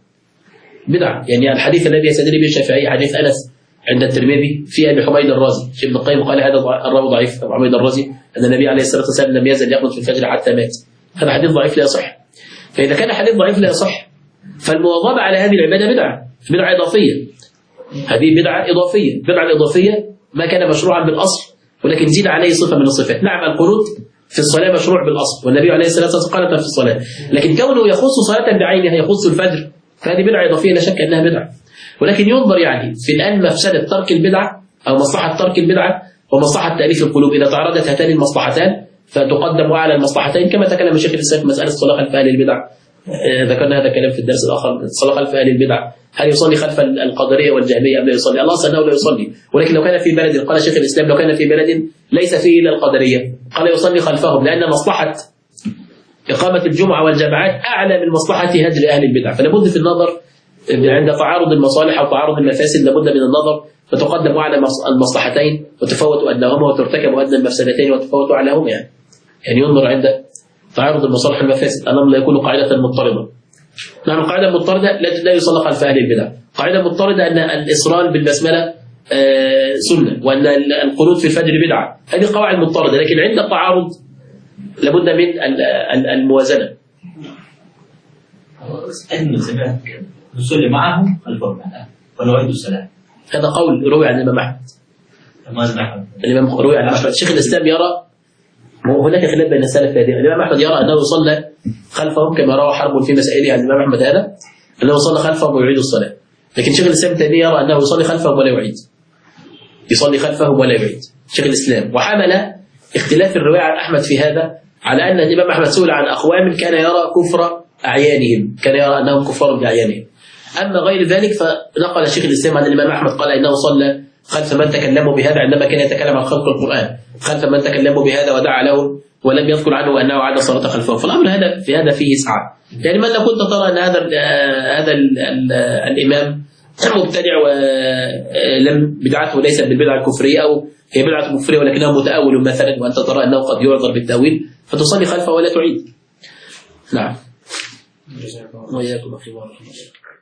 بدعة يعني. الحديث الذي يستدل به الشافعي حديث أنس عند الترمذي في أبي حميد الرازي، ابن القيم قال هذا الراوي ضعيف. أبو حميد الرازي أن النبي عليه الصلاة والسلام لم يزل يقنط في الفجر حتى مات، هذا حديث ضعيف لا يصح. فإذا كان حديث ضعيف لا يصح فالمواظبة على هذه العبادة بدعة إضافية. هذه بدعة إضافية ما كان مشروعا بالأصل ولكن زيد عليه صفة من الصفات. نعم، القنوت في الصلاة مشروع بالأصل، والنبي عليه الصلاة والسلام قال في الصلاة، لكن كونه يخص صلاة بعينها يخص الفجر فهذه بدعة إضافية لا شك أنها بدعة. ولكن ينظر يعني في الآن مفسدة ترك البدعة أو مصلحة ترك البدعة ومصلحة تأليف القلوب، إذا تعارضت هاتان المصلحتان فتقدم على المصلحتين، كما تكلم الشيخ الإسلام في مسألة الصلاة خلف أهل البدع. ذكرنا هذا الكلام في الدرس الآخر، الصلاة خلف أهل البدع، هل يصلي خلف القدرية والجهمية أم لا يصلي؟ الله أنه لا يصلي، ولكن لو كان في بلد، قال شيخ الإسلام لو كان في بلد ليس فيه إلا القدرية قال يصلي خلفهم، لأن مصلحة إقامة الجمعة والجماعات أعلى من مصلحة هجر أهل البدع. فلابد في النظر عند تعارض المصالح أو تعارض المفاسد، لابد من النظر فتقدم أعلى المصلحتين وتفوت أدناهما وترتكب أدنى المفسدتين وتفوت أعلاهما يعني ينظر عند تعارض المصالح والمفاسد. الأمر لا يكون قاعدة مضطردة. نعم، القاعدة المضطردة لا يصلى خلف أهل البدع. قاعدة مضطردة أن الإسرار بالبسملة سنة، وأن القنوت في الفجر بدعة. هذه قواعد مضطردة، لكن عند التعارض لابد من الموازنة. أن سمعت نصلي معهم خلفهم ونعيد الصلاة، هذا قول روي عن الإمام أحمد. الإمام روي عن أحمد. شيخ الإسلام يرى، هناك خلاف بين السلف في هذه. الإمام أحمد يرى أنه يصلى خلفهم كما روى حرب في مسائله عن الإمام أحمد هذا، أنه يصلى خلفهم ويعيد الصلاة. لكن شيخ الإسلام التاني يرى أنه يصلي خلفهم ولا يعيد، يصلي خلفهم ولا يعيد شيخ الإسلام. وحمل اختلاف الرواية عن أحمد في هذا على أن الإمام أحمد سئل عن أقوام كان يرى كفر أعيانهم، كان يرى أنهم كفار بأعيانهم. أما غير ذلك فنقل شيخ الإسلام عن الإمام أحمد قال إنه صلى خلف من تكلموا بهذا عندما كان يتكلم عن خلق القرآن، خلف من تكلموا بهذا ودعا لهم ولم يذكر عنه أنه عاد صلاة خلفهم. فالأمر هذا فيه سعة. يعني من لو كنت ترى أن هذا الإمام مبتدع ولم بدعته ليست بالبدعة الكفرية أو هي بدعة كفرية ولكنه متأول مثلا، وأنت ترى أنه قد يعذر بالتأويل فتصلي خلفه ولا تعيد. نعم. وإياكم أخي.